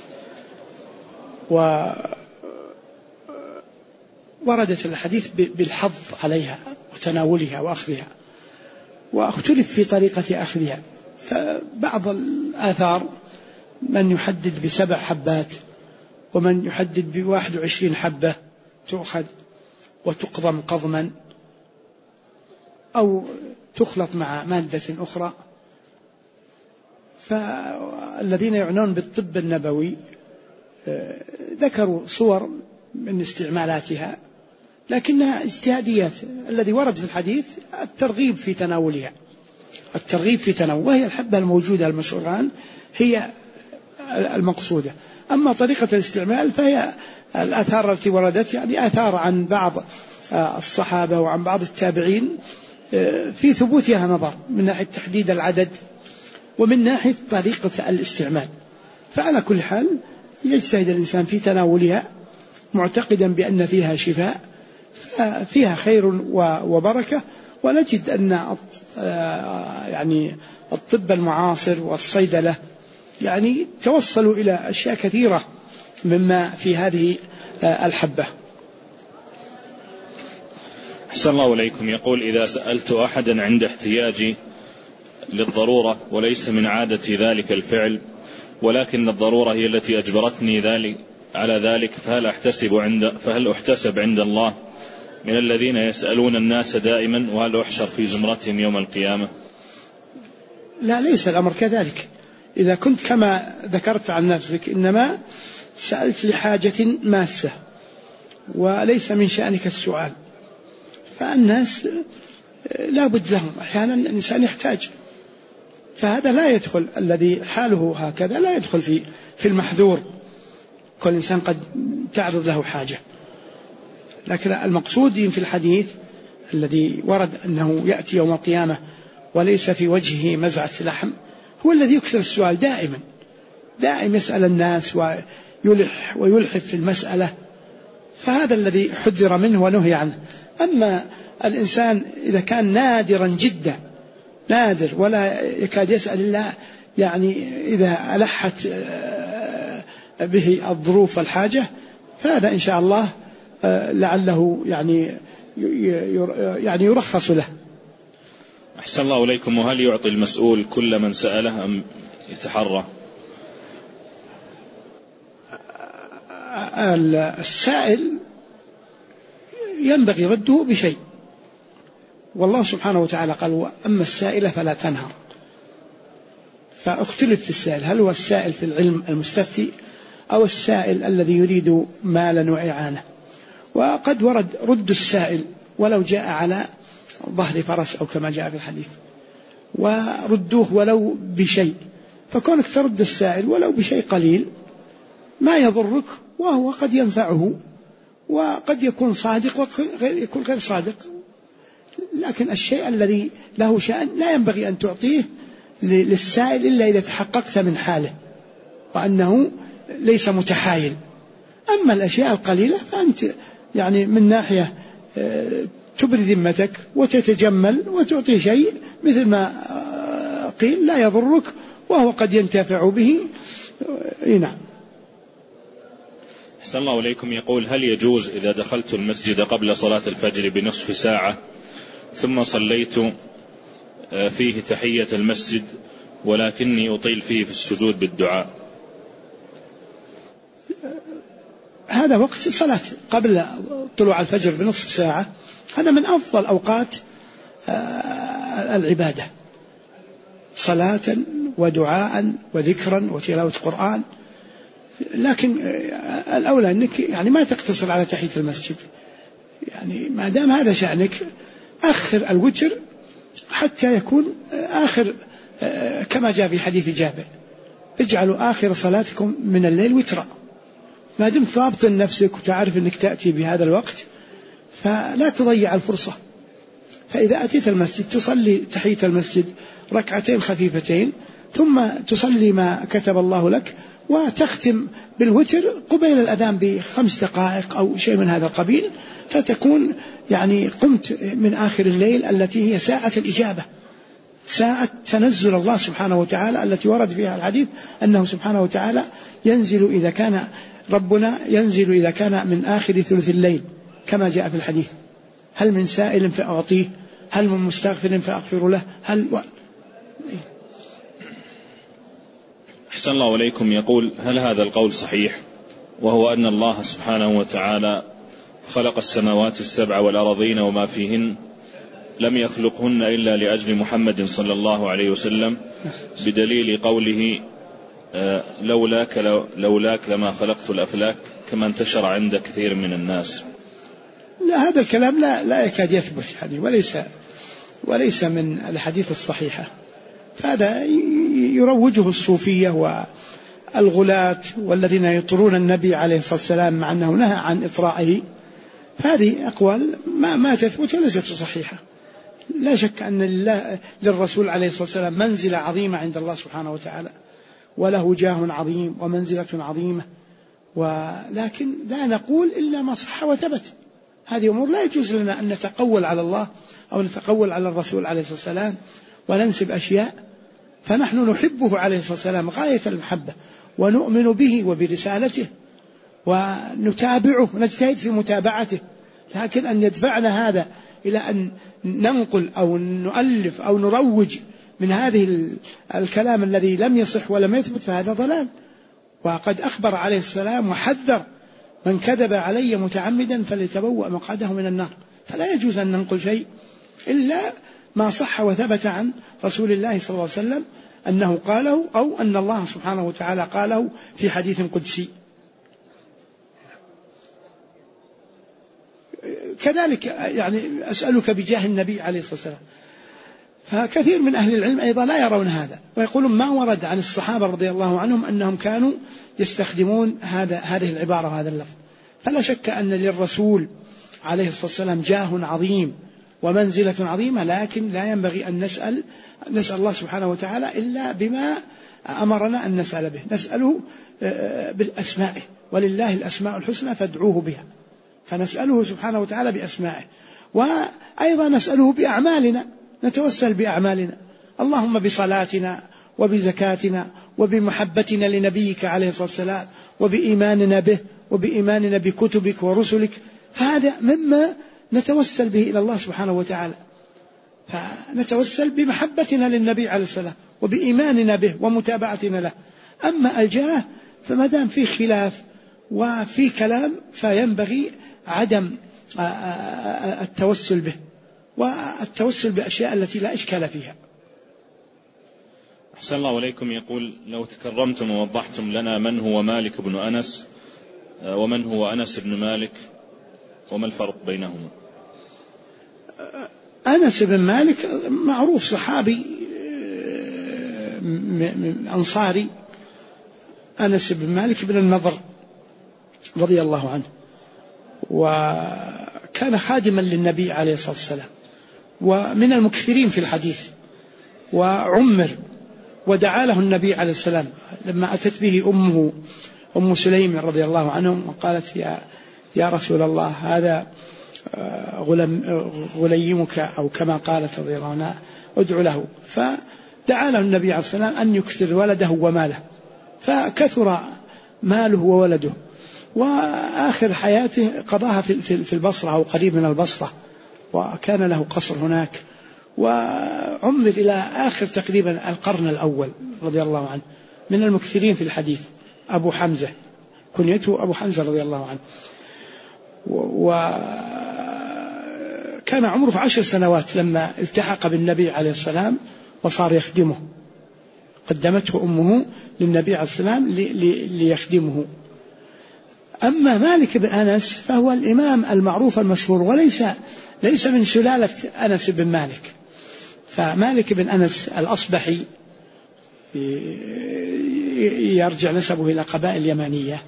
ووردت الحديث بالحظ عليها وتناولها وأخذها، واختلف في طريقة أخذها، فبعض الآثار من يحدد ب7 حبات، ومن يحدد ب21 حبة تؤخذ وتقضم قضما أو تخلط مع مادة أخرى. فالذين يعنون بالطب النبوي ذكروا صور من استعمالاتها، لكنها اجتهاديات. الذي ورد في الحديث الترغيب في تناولها، وهي الحبة الموجودة المشهورة هي المقصودة. أما طريقة الاستعمال فهي الآثار التي وردت، يعني آثار عن بعض الصحابة وعن بعض التابعين في ثبوتها نظر، من ناحية تحديد العدد ومن ناحية طريقة الاستعمال. فعلى كل حال يجتهد الإنسان في تناولها معتقدا بأن فيها شفاء، فيها خير وبركة. ونجد أن يعني الطب المعاصر والصيدلة يعني توصلوا إلى أشياء كثيرة مما في هذه الحبة. أحسن الله إليكم. يقول: إذا سألت أحدا عند احتياجي للضرورة وليس من عادتي ذلك الفعل، ولكن الضرورة هي التي أجبرتني على ذلك، فهل أحتسب عند الله من الذين يسألون الناس دائما، وهل أحشر في زمرتهم يوم القيامة؟ لا، ليس الأمر كذلك. إذا كنت كما ذكرت عن نفسك إنما سألت لحاجة ماسة وليس من شأنك السؤال، فالناس لا بد لهم أحيانا الإنسان يحتاج، فهذا لا يدخل، الذي حاله هكذا لا يدخل في المحذور. كل إنسان قد تعرض له حاجة، لكن المقصود في الحديث الذي ورد أنه يأتي يوم القيامة وليس في وجهه مزعة لحم، هو الذي يكثر السؤال دائم يسأل الناس ويلحف في المسألة، فهذا الذي حذر منه ونهي عنه. أما الإنسان إذا كان نادرا جدا، نادر ولا يكاد يسأل الله، يعني إذا ألحت به الظروف والحاجة، فهذا إن شاء الله لعله يعني يرخص له. أحسن الله إليكم. وهل يعطي المسؤول كل من سأله أم يتحرى؟ السائل ينبغي رده بشيء، والله سبحانه وتعالى قال: أما السائل فلا تنهر. فاختلف في السائل، هل هو السائل في العلم المستفتي أو السائل الذي يريد مالا وإعانة؟ وقد ورد رد السائل ولو جاء على ظهر فرس أو كما جاء في الحديث، وردوه ولو بشيء. فكونك ترد السائل ولو بشيء قليل ما يضرك، وهو قد ينفعه، وقد يكون صادق ويكون غير صادق. لكن الشيء الذي له شأن لا ينبغي أن تعطيه للسائل إلا إذا تحققت من حاله وأنه ليس متحايل. أما الأشياء القليلة فأنت يعني من ناحية تبري ذمتك وتتجمل وتعطيه شيء مثل ما قيل لا يضرك، وهو قد ينتفع به نعم. أحسن الله إليكم. يقول: هل يجوز إذا دخلت المسجد قبل صلاة الفجر بنصف ساعة ثم صليت فيه تحية المسجد ولكني أطيل فيه في السجود بالدعاء؟ هذا وقت صلاة قبل طلوع الفجر بنصف ساعة، هذا من أفضل أوقات العبادة، صلاة ودعاء وذكرا وتلاوة قرآن. لكن الأولى أنك يعني ما تقتصر على تحية المسجد، يعني ما دام هذا شأنك أخر الوتر حتى يكون آخر، كما جاء في حديث جابر: اجعلوا آخر صلاتكم من الليل وترا. ما دمت ضابط نفسك وتعرف أنك تأتي بهذا الوقت فلا تضيع الفرصة. فإذا أتيت المسجد تصلي تحية المسجد ركعتين خفيفتين، ثم تصلي ما كتب الله لك، وتختم بالوتر قبيل الأذان ب5 دقائق أو شيء من هذا القبيل، فتكون يعني قمت من آخر الليل التي هي ساعة الإجابة، ساعة تنزل الله سبحانه وتعالى، التي ورد فيها الحديث أنه سبحانه وتعالى ينزل إذا كان ربنا ينزل إذا كان من آخر ثلث الليل، كما جاء في الحديث: هل من سائل فأعطيه، هل من مستغفر فأغفر له، أحسن الله إليكم. يقول: هل هذا القول صحيح، وهو أن الله سبحانه وتعالى خلق السماوات السبع والأرضين وما فيهن، لم يخلقهن إلا لأجل محمد صلى الله عليه وسلم، بدليل قوله: لولاك لما خلقت الأفلاك، كما انتشر عند كثير من الناس؟ لا، هذا الكلام لا يكاد يثبت يعني، وليس من الحديث الصحيحة. فهذا يروجه الصوفية والغلاة والذين يطرون النبي عليه الصلاة والسلام مع أنه نهى عن إطرائه. فهذه أقوال ما تثبت وليست صحيحة. لا شك أن للرسول عليه الصلاة والسلام منزلة عظيمة عند الله سبحانه وتعالى، وله جاه عظيم ومنزلة عظيمة، ولكن لا نقول إلا ما صح وثبت. هذه أمور لا يجوز لنا أن نتقول على الله أو نتقول على الرسول عليه الصلاة والسلام وننسب أشياء. فنحن نحبه عليه الصلاة والسلام غاية المحبة، ونؤمن به وبرسالته، ونتابعه ونجتهد في متابعته. لكن أن يدفعنا هذا إلى أن ننقل أو نؤلف أو نروج من هذه الكلام الذي لم يصح ولم يثبت، فهذا ضلال. وقد أخبر عليه السلام وحذر: من كذب علي متعمدا فليتبوأ مقعده من النار. فلا يجوز أن ننقل شيء إلا ما صح وثبت عن رسول الله صلى الله عليه وسلم أنه قاله، أو أن الله سبحانه وتعالى قاله في حديث قدسي. كذلك يعني أسألك بجاه النبي عليه الصلاة والسلام. فكثير من أهل العلم أيضا لا يرون هذا، ويقولون ما ورد عن الصحابة رضي الله عنهم أنهم كانوا يستخدمون هذه العبارة وهذا اللفظ. فلا شك أن للرسول عليه الصلاة والسلام جاه عظيم ومنزلة عظيمة، لكن لا ينبغي أن نسأل الله سبحانه وتعالى إلا بما أمرنا أن نسأل به. نسأله بالأسماء، ولله الأسماء الحسنى فادعوه بها، فنسأله سبحانه وتعالى بأسمائه. وأيضا نسأله بأعمالنا، نتوسل بأعمالنا: اللهم بصلاتنا وبزكاتنا وبمحبتنا لنبيك عليه الصلاة والسلام وبإيماننا به وبإيماننا بكتبك ورسلك. فهذا مما نتوسل به إلى الله سبحانه وتعالى. فنتوسل بمحبتنا للنبي عليه السلام وبإيماننا به ومتابعتنا له. أما الجاه فما دام في خلاف وفي كلام فينبغي عدم التوسل به، والتوسل بأشياء التي لا إشكال فيها. أحسن الله عليكم. يقول: لو تكرمتم ووضحتم لنا من هو مالك بن أنس ومن هو أنس بن مالك، وما الفرق بينهما؟ أنس بن مالك معروف صحابي أنصاري، أنس بن مالك بن النضر رضي الله عنه، وكان خادما للنبي عليه الصلاة والسلام، ومن المكثرين في الحديث، وعمر، ودعا له النبي عليه السلام لما أتت به أمه أم سليم رضي الله عنهم وقالت: يا رسول الله، هذا غليمك، أو كما قالت رضي الله عنها: ادعو له. فدعا له النبي عليه السلام أن يكثر ولده وماله، فكثر ماله وولده، وآخر حياته قضاها في البصرة أو قريب من البصرة، وكان له قصر هناك، وعمر إلى آخر تقريبا القرن الأول رضي الله عنه، من المكثرين في الحديث. أبو حمزة كنيته أبو حمزة رضي الله عنه، وكان عمره 10 سنوات لما التحق بالنبي عليه السلام وصار يخدمه، قدمته أمه للنبي عليه السلام ليخدمه. أما مالك بن أنس فهو الإمام المعروف المشهور، ليس من سلالة أنس بن مالك. فمالك بن أنس الأصبحي يرجع نسبه إلى قبائل يمانية،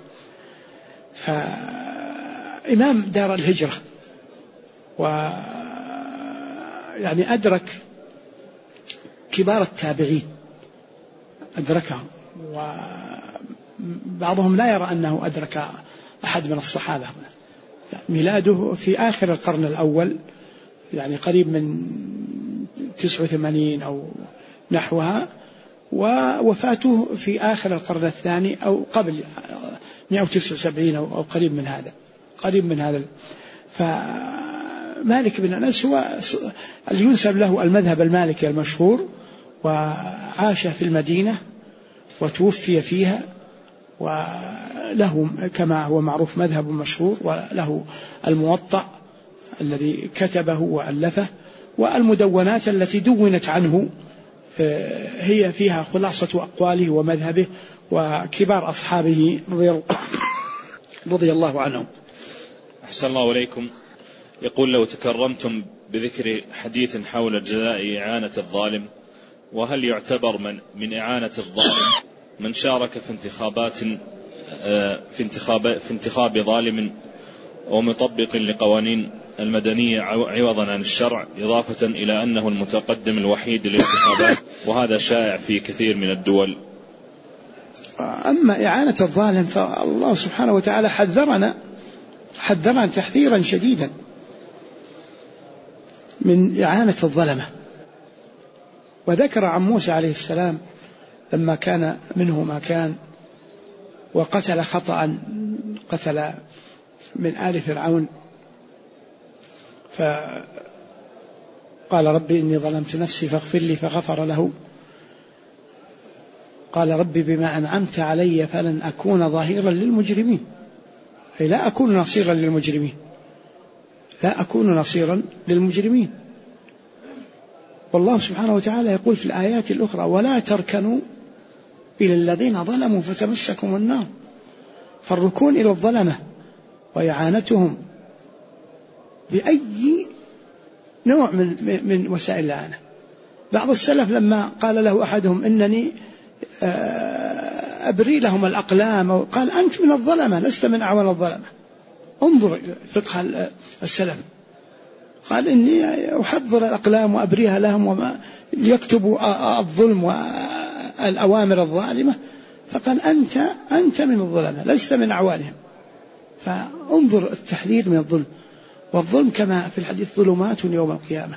فإمام دار الهجرة، ويعني أدرك كبار التابعين، أدركهم، وبعضهم لا يرى أنه أدرك أحد من الصحابة. ميلاده في آخر القرن الأول، يعني قريب من 89 أو نحوها، ووفاته في آخر القرن الثاني أو قبل 179 أو قريب من هذا. فمالك بن أنس هو اللي ينسب له المذهب المالكي المشهور، وعاش في المدينة وتوفي فيها، وله كما هو معروف مذهب مشهور، وله الموطأ الذي كتبه وألفه، والمدونات التي دونت عنه هي فيها خلاصة أقواله ومذهبه وكبار أصحابه رضي الله عنهم. أحسن الله إليكم. يقول: لو تكرمتم بذكر حديث حول جزاء إعانة الظالم، وهل يعتبر من إعانة الظالم من شارك في انتخاب ظالم ومطبق لقوانين المدنية عوضا عن الشرع، إضافة إلى أنه المتقدم الوحيد للانتخابات، وهذا شائع في كثير من الدول؟ أما إعانة الظالم فالله سبحانه وتعالى حذرنا تحذيرا شديدا من إعانة الظلمة. وذكر عن موسى عليه السلام لما كان منه ما كان، وقتل خطأ، قتل من آل فرعون، فقال: ربي إني ظلمت نفسي فاغفر لي، فغفر له. قال: ربي بما أنعمت علي فلن أكون ظهيرا للمجرمين، أي لا أكون نصيرا للمجرمين. والله سبحانه وتعالى يقول في الآيات الأخرى: ولا تركنوا إلى الذين ظلموا فتمسكم النار. فالركون إلى الظلمة وإعانتهم بأي نوع من وسائل الإعانة. بعض السلف لما قال له أحدهم: إنني أبري لهم الأقلام، قال: أنت من الظلمة لست من أعوان الظلمة. انظر فقه السلف، قال: إني أحضر الأقلام وأبريها لهم وما ليكتبوا الظلم والأوامر الظالمة، فقال: أنت من الظلمة لست من أعوانهم. فانظر التحذير من الظلم، والظلم كما في الحديث ظلمات يوم القيامة.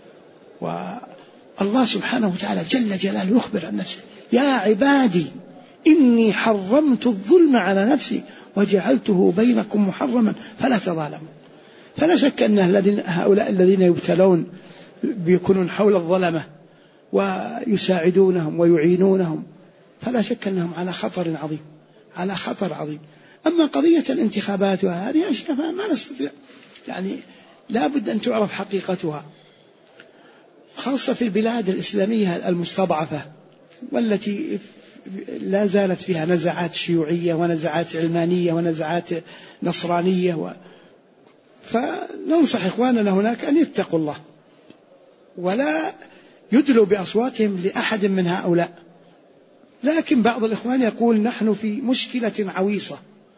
والله سبحانه وتعالى جل جلاله يخبر عن نفسه: يا عبادي إني حرمت الظلم على نفسي وجعلته بينكم محرما فلا تظالموا. فلا شك أن هؤلاء الذين يبتلون بيكونون حول الظلمة ويساعدونهم ويعينونهم، فلا شك أنهم على خطر عظيم. أما قضية الانتخابات وهذه أشياء ما نستطيع، يعني لا بد أن تعرف حقيقتها، خاصة في البلاد الإسلامية المستضعفة، والتي لا زالت فيها نزعات شيوعية ونزعات علمانية ونزعات نصرانية. فننصح إخواننا هناك أن يتقوا الله ولا يدلوا بأصواتهم لأحد من هؤلاء. لكن بعض الإخوان يقول: نحن في مشكلة عويصة،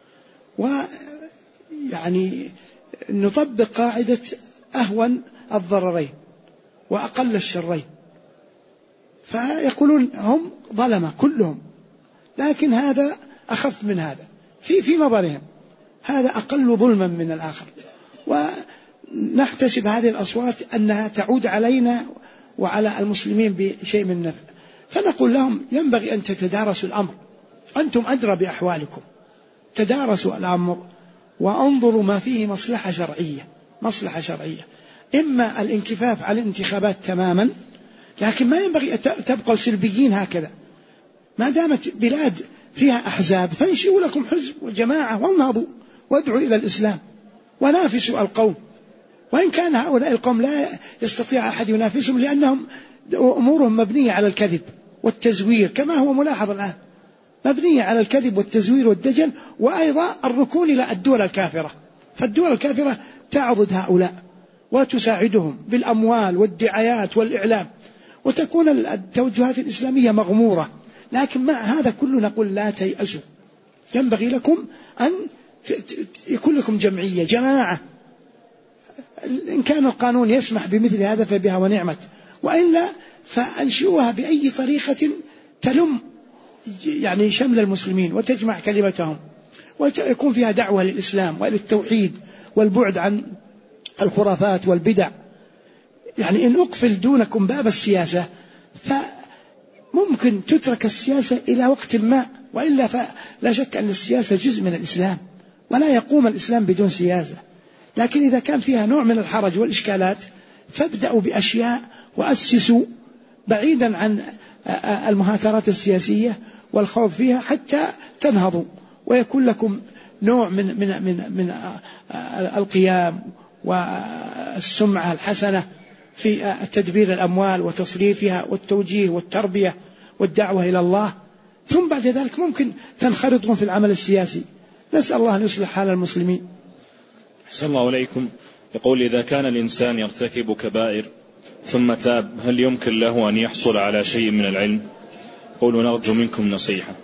ويعني نطبق قاعدة أهون الضررين وأقل الشرين، فيقولون هم ظلمة كلهم، لكن هذا أخف من هذا في نظرهم، هذا أقل ظلما من الآخر، ونحتسب هذه الأصوات أنها تعود علينا وعلى المسلمين بشيء من نفع. فنقول لهم: ينبغي أن تتدارسوا الأمر، أنتم أدرى بأحوالكم، تدارسوا الأمر وانظروا ما فيه مصلحة شرعية. إما الانكفاف على الانتخابات تماما، لكن ما ينبغي تبقوا سلبيين هكذا. ما دامت بلاد فيها أحزاب فانشئوا لكم حزب وجماعة وانهضوا وادعوا إلى الإسلام ونافسوا القوم، وإن كان هؤلاء القوم لا يستطيع أحد ينافسهم، لأنهم أمورهم مبنية على الكذب والتزوير، كما هو ملاحظ الآن، مبنية على الكذب والتزوير والدجل، وأيضا الركون إلى الدول الكافرة. فالدول الكافرة تعضد هؤلاء وتساعدهم بالأموال والدعايات والإعلام، وتكون التوجهات الإسلامية مغمورة. لكن مع هذا كله نقول لا تيأسوا، ينبغي لكم أن يكون لكم جماعة. إن كان القانون يسمح بمثل هذا فبها ونعمت، وإلا فأنشئوها بأي طريقة تلم يعني شمل المسلمين وتجمع كلمتهم، ويكون فيها دعوة للإسلام وللتوحيد والبعد عن الخرافات والبدع. يعني إن أقفل دونكم باب السياسة فممكن تترك السياسة إلى وقت ما، وإلا فلا شك أن السياسة جزء من الإسلام، ولا يقوم الإسلام بدون سياسة. لكن إذا كان فيها نوع من الحرج والإشكالات فابدأوا بأشياء وأسسوا بعيدا عن المهاترات السياسية والخوض فيها حتى تنهضوا، ويكون لكم نوع من القيام والسمعة الحسنة في تدبير الأموال وتصريفها والتوجيه والتربية والدعوة إلى الله. ثم بعد ذلك ممكن تنخرطون في العمل السياسي. نسأل الله أن يصلح حال المسلمين. أحسن الله إليكم. يقول: إذا كان الإنسان يرتكب كبائر ثم تاب هل يمكن له أن يحصل على شيء من العلم؟ قولوا نرجو منكم نصيحة.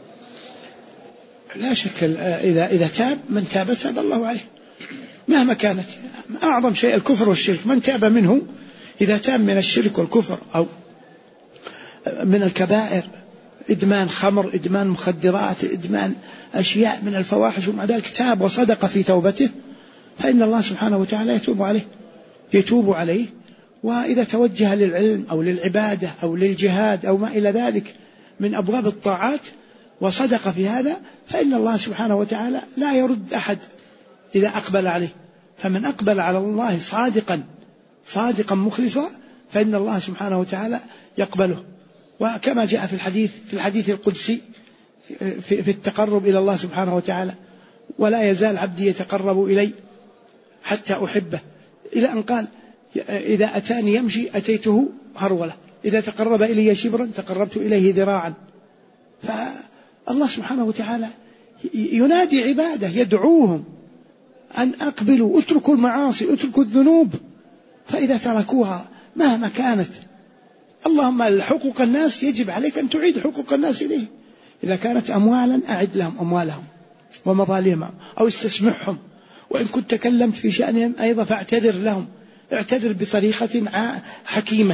لا شك إذا تاب، من تاب تاب الله عليه مهما كانت. أعظم شيء الكفر والشرك، من تاب منه إذا تاب من الشرك والكفر أو من الكبائر، إدمان خمر، إدمان مخدرات، إدمان أشياء من الفواحش، ومع ذلك تاب وصدق في توبته، فإن الله سبحانه وتعالى يتوب عليه. وإذا توجه للعلم أو للعبادة أو للجهاد أو ما إلى ذلك من أبواب الطاعات وصدق في هذا، فإن الله سبحانه وتعالى لا يرد أحد إذا أقبل عليه. فمن أقبل على الله صادقا مخلصا فإن الله سبحانه وتعالى يقبله. وكما جاء في الحديث القدسي في التقرب إلى الله سبحانه وتعالى: ولا يزال عبدي يتقرب إلي حتى أحبه، إلى أن قال: إذا أتاني يمشي أتيته هرولة، إذا تقرب إلي شبرا تقربت إليه ذراعا. فالله سبحانه وتعالى ينادي عباده، يدعوهم أن أقبلوا، اتركوا المعاصي، اتركوا الذنوب. فإذا تركوها مهما كانت، اللهم حقوق الناس يجب عليك أن تعيد حقوق الناس إليه. إذا كانت أموالا أعد لهم أموالهم ومظالمهم، أو استسمحهم، وإن كنت تكلمت في شأنهم أيضا فاعتذر لهم، اعتذر بطريقة حكيمة.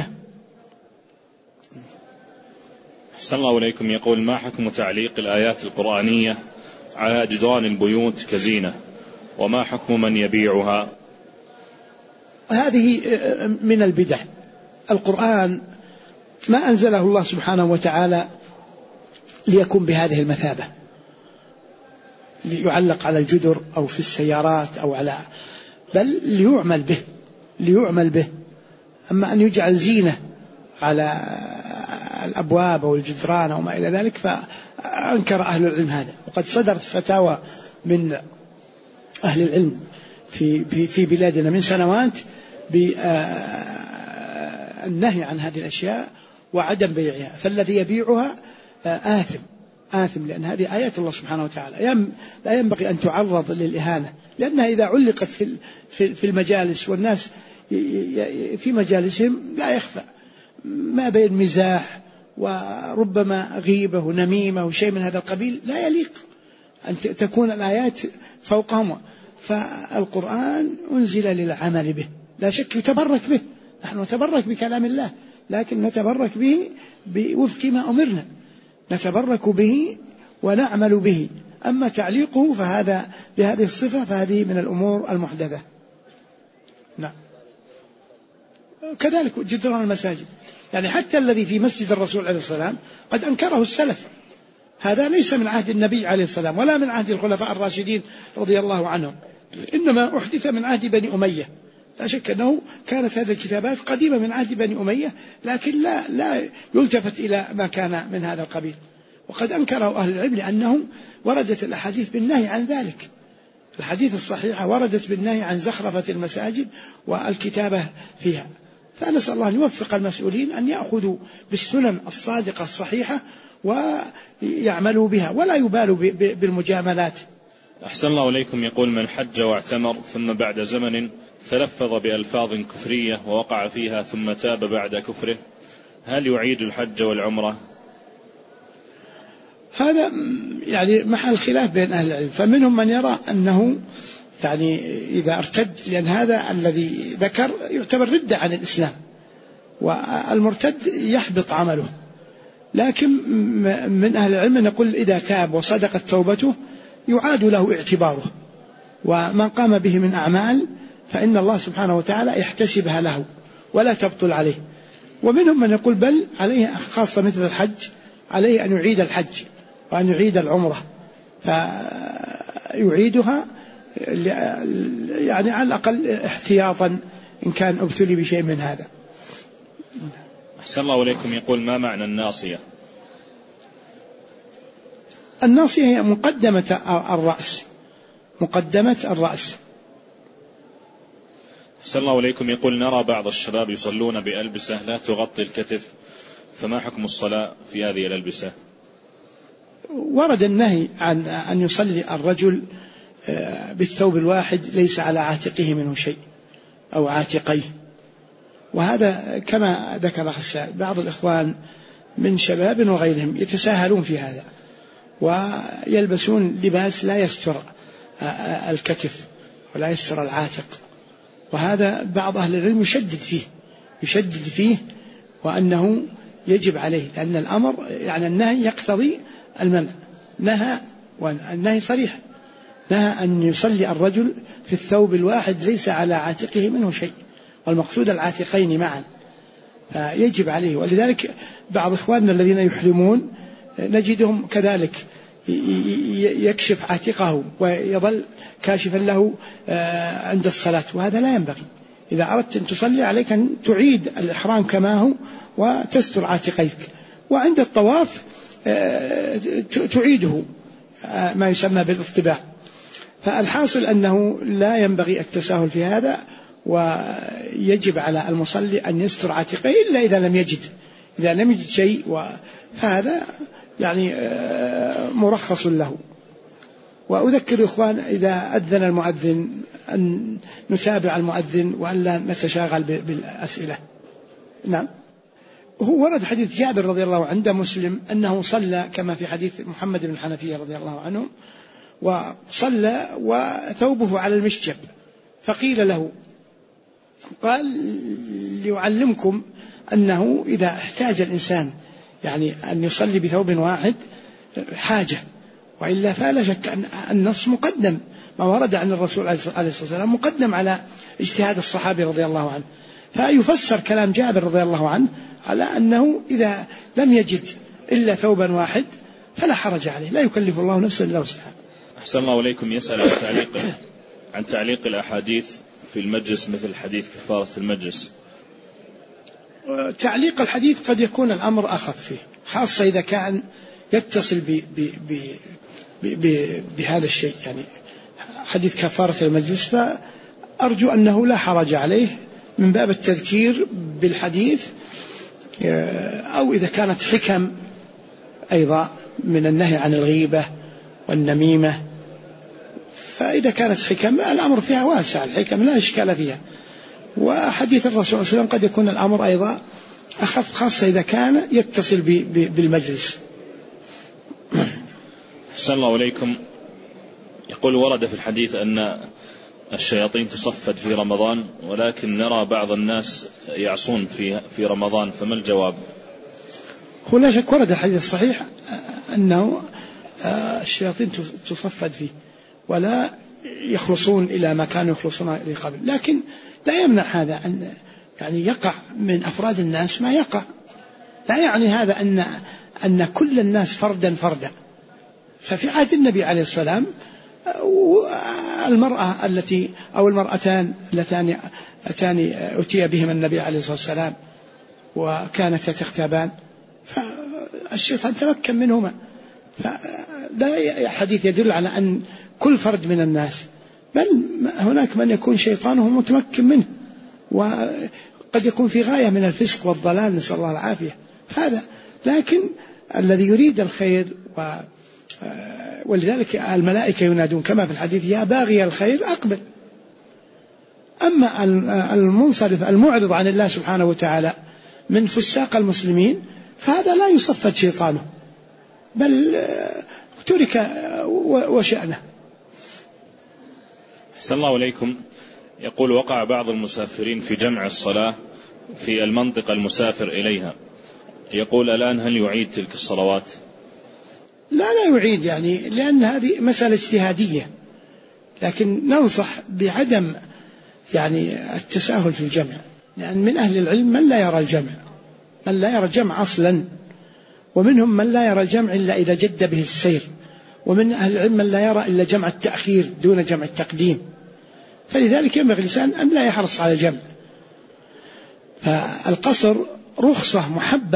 أحسن الله إليكم. يقول: ما حكم تعليق الآيات القرآنية على جدران البيوت كزينة، وما حكم من يبيعها؟ هذه من البدع. القرآن ما أنزله الله سبحانه وتعالى ليكون بهذه المثابة، ليعلق على الجدر أو في السيارات أو بل ليعمل به. أما أن يجعل زينة على الأبواب أو الجدران أو ما إلى ذلك فأنكر أهل العلم هذا. وقد صدرت فتاوى من أهل العلم في بلادنا من سنوات بالنهي عن هذه الأشياء وعدم بيعها. فالذي يبيعها آثم، لأن هذه آيات الله سبحانه وتعالى لا ينبغي أن تعرض للإهانة، لأنها إذا علقت في المجالس والناس في مجالسهم لا يخفى ما بين مزاح وربما غيبة ونميمة وشيء من هذا القبيل، لا يليق أن تكون الآيات فوقهم. فالقرآن أنزل للعمل به، لا شك يتبرك به، نحن نتبرك بكلام الله، لكن نتبرك به بوفق ما أمرنا، نتبرك به ونعمل به. أما تعليقه فهذا بهذه الصفة فهذه من الأمور المحدثة. نعم. كذلك جدران المساجد، يعني حتى الذي في مسجد الرسول عليه السلام قد أنكره السلف، هذا ليس من عهد النبي عليه السلام ولا من عهد الخلفاء الراشدين رضي الله عنهم، إنما أحدث من عهد بني أمية. لا شك أنه كانت هذه الكتابات قديمة من عهد بني أمية، لكن لا يلتفت إلى ما كان من هذا القبيل. وقد أنكره أهل العلم لأنه وردت الأحاديث بالنهي عن ذلك. الحديث الصحيحة وردت بالنهي عن زخرفة المساجد والكتابة فيها. فنسأل الله أن يوفق المسؤولين أن يأخذوا بالسنن الصادقة الصحيحة ويعملوا بها ولا يبالوا بالمجاملات. أحسن الله إليكم. يقول: من حج واعتمر ثم بعد زمن تلفظ بألفاظ كفرية ووقع فيها ثم تاب بعد كفره، هل يعيد الحج والعمرة؟ هذا يعني محل خلاف بين أهل العلم، فمنهم من يرى أنه يعني إذا ارتد، لأن هذا الذي ذكر يعتبر ردة عن الإسلام، والمرتد يحبط عمله. لكن من أهل العلم نقول إذا تاب وصدقت توبته يعاد له اعتباره، ومن قام به من أعمال فإن الله سبحانه وتعالى يحتسبها له ولا تبطل عليه. ومنهم من يقول بل عليه، خاصة مثل الحج، عليه أن يعيد الحج وأن يعيد العمرة، فيعيدها يعني على الأقل احتياطا إن كان ابتلي بشيء من هذا. أحسن الله إليكم. يقول: ما معنى الناصية؟ الناصية هي مقدمة الرأس. أحسن الله إليكم. يقول: نرى بعض الشباب يصلون بألبسة لا تغطي الكتف، فما حكم الصلاة في هذه الألبسة؟ ورد النهي عن أن يصلي الرجل بالثوب الواحد ليس على عاتقه منه شيء أو عاتقيه، وهذا كما ذكر بعض الإخوان من شباب وغيرهم يتساهلون في هذا ويلبسون لباس لا يستر الكتف ولا يستر العاتق، وهذا بعض أهل العلم يشدد فيه وأنه يجب عليه، لأن الأمر يعني النهي يقتضي المنع. نهى، والنهي صريح، نهى أن يصلي الرجل في الثوب الواحد ليس على عاتقه منه شيء، والمقصود العاتقين معا، فيجب عليه. ولذلك بعض إخواننا الذين يحرمون نجدهم كذلك يكشف عاتقه ويظل كاشفا له عند الصلاة، وهذا لا ينبغي. إذا أردت أن تصلي عليك أن تعيد الإحرام كما هو وتستر عاتقيك، وعند الطواف تعيده ما يسمى بالاطباع. فالحاصل أنه لا ينبغي التساهل في هذا، ويجب على المصلي أن يستر عاتقه إلا إذا لم يجد شيء، فهذا يعني مرخص له. وأذكر إخوان إذا أذن المؤذن أن نتابع المؤذن وأن لا نتشاغل بالأسئلة. نعم. هو ورد حديث جابر رضي الله عنه عند مسلم أنه صلى كما في حديث محمد بن الحنفية رضي الله عنه، وصلى وثوبه على المشجب، فقيل له، قال: ليعلمكم أنه إذا احتاج الإنسان يعني أن يصلي بثوب واحد حاجة، وإلا فلا شك أن النص مقدم، ما ورد عن الرسول عليه الصلاة والسلام مقدم على اجتهاد الصحابي رضي الله عنه. فيفسر كلام جابر رضي الله عنه على أنه إذا لم يجد إلا ثوبا واحد فلا حرج عليه، لا يكلف الله نفسا إلا وسعها. أحسن الله إليكم. يسأل عن تعليق الأحاديث في المجلس مثل حديث كفارة المجلس. تعليق الحديث قد يكون الأمر أخف فيه، خاصة إذا كان يتصل بهذا الشيء، يعني حديث كفارة المجلس، فأرجو أنه لا حرج عليه من باب التذكير بالحديث، أو إذا كانت حكم أيضا من النهي عن الغيبة والنميمة، فإذا كانت حكم الأمر فيها واسع، الحكم لا إشكال فيها. وحديث الرسول صلى الله عليه وسلم قد يكون الأمر أيضا أخف، خاصة إذا كان يتصل بالمجلس. أحسن الله إليكم. يقول: ورد في الحديث أن الشياطين تصفد في رمضان، ولكن نرى بعض الناس يعصون في رمضان، فما الجواب؟ هو لا شك ورد الحديث الصحيح أنه الشياطين تصفد فيه ولا يخلصون إلى ما كانوا يخلصون إليه قبل، لكن لا يمنع هذا أن يعني يقع من أفراد الناس ما يقع. لا يعني هذا أن كل الناس فردا ففي عهد النبي عليه السلام المرأة التي أو المرأتان اللتان أتي بهما النبي عليه الصلاة والسلام وكانتا تختابان، فالشيطان تمكن منهما. فلا حديث يدل على أن كل فرد من الناس، بل هناك من يكون شيطانه متمكن منه، وقد يكون في غاية من الفسق والضلال، نسأل الله العافية. هذا لكن الذي يريد الخير ولذلك الملائكة ينادون كما في الحديث: يا باغي الخير أقبل. أما المنصرف المعرض عن الله سبحانه وتعالى من فساق المسلمين فهذا لا يصفد شيطانه، بل ترك وشأنه. أحسن الله إليكم. يقول: وقع بعض المسافرين في جمع الصلاة في المنطقة المسافر إليها، يقول: الآن هل يعيد تلك الصلوات؟ لا يعيد، يعني لأن هذه مسألة اجتهادية، لكن ننصح بعدم يعني التساهل في الجمع، لأن من أهل العلم من لا يرى الجمع، من لا يرى الجمع أصلا، ومنهم من لا يرى الجمع إلا إذا جد به السير، ومن أهل العلم من لا يرى إلا جمع التأخير دون جمع التقديم. فلذلك ينبغي الإنسان أن لا يحرص على الجمع. فالقصر رخصة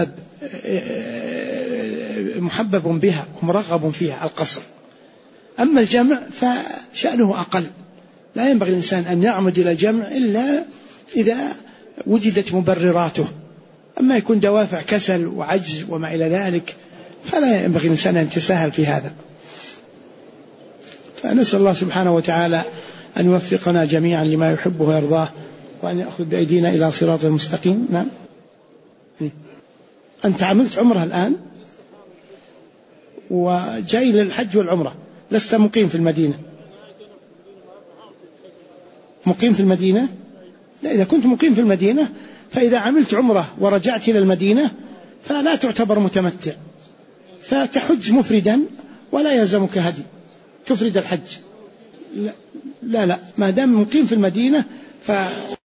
محبب بها ومرغب فيها القصر. أما الجمع فشأنه أقل، لا ينبغي الإنسان أن يعمد إلى الجمع إلا إذا وجدت مبرراته. أما يكون دوافع كسل وعجز وما إلى ذلك فلا ينبغي الإنسان أن يتساهل في هذا. فنسأل الله سبحانه وتعالى أن يوفقنا جميعا لما يحبه ويرضاه، وأن يأخذ بأيدينا إلى صراط المستقيم. نعم. أنت عملت عمره الآن وجاي للحج والعمرة، لست مقيم في المدينة؟ مقيم في المدينة؟ لا، إذا كنت مقيم في المدينة فإذا عملت عمرة ورجعت إلى المدينة فلا تعتبر متمتع، فتحج مفردا ولا يلزمك هدي، تفرد الحج. لا ما دام مقيم في المدينة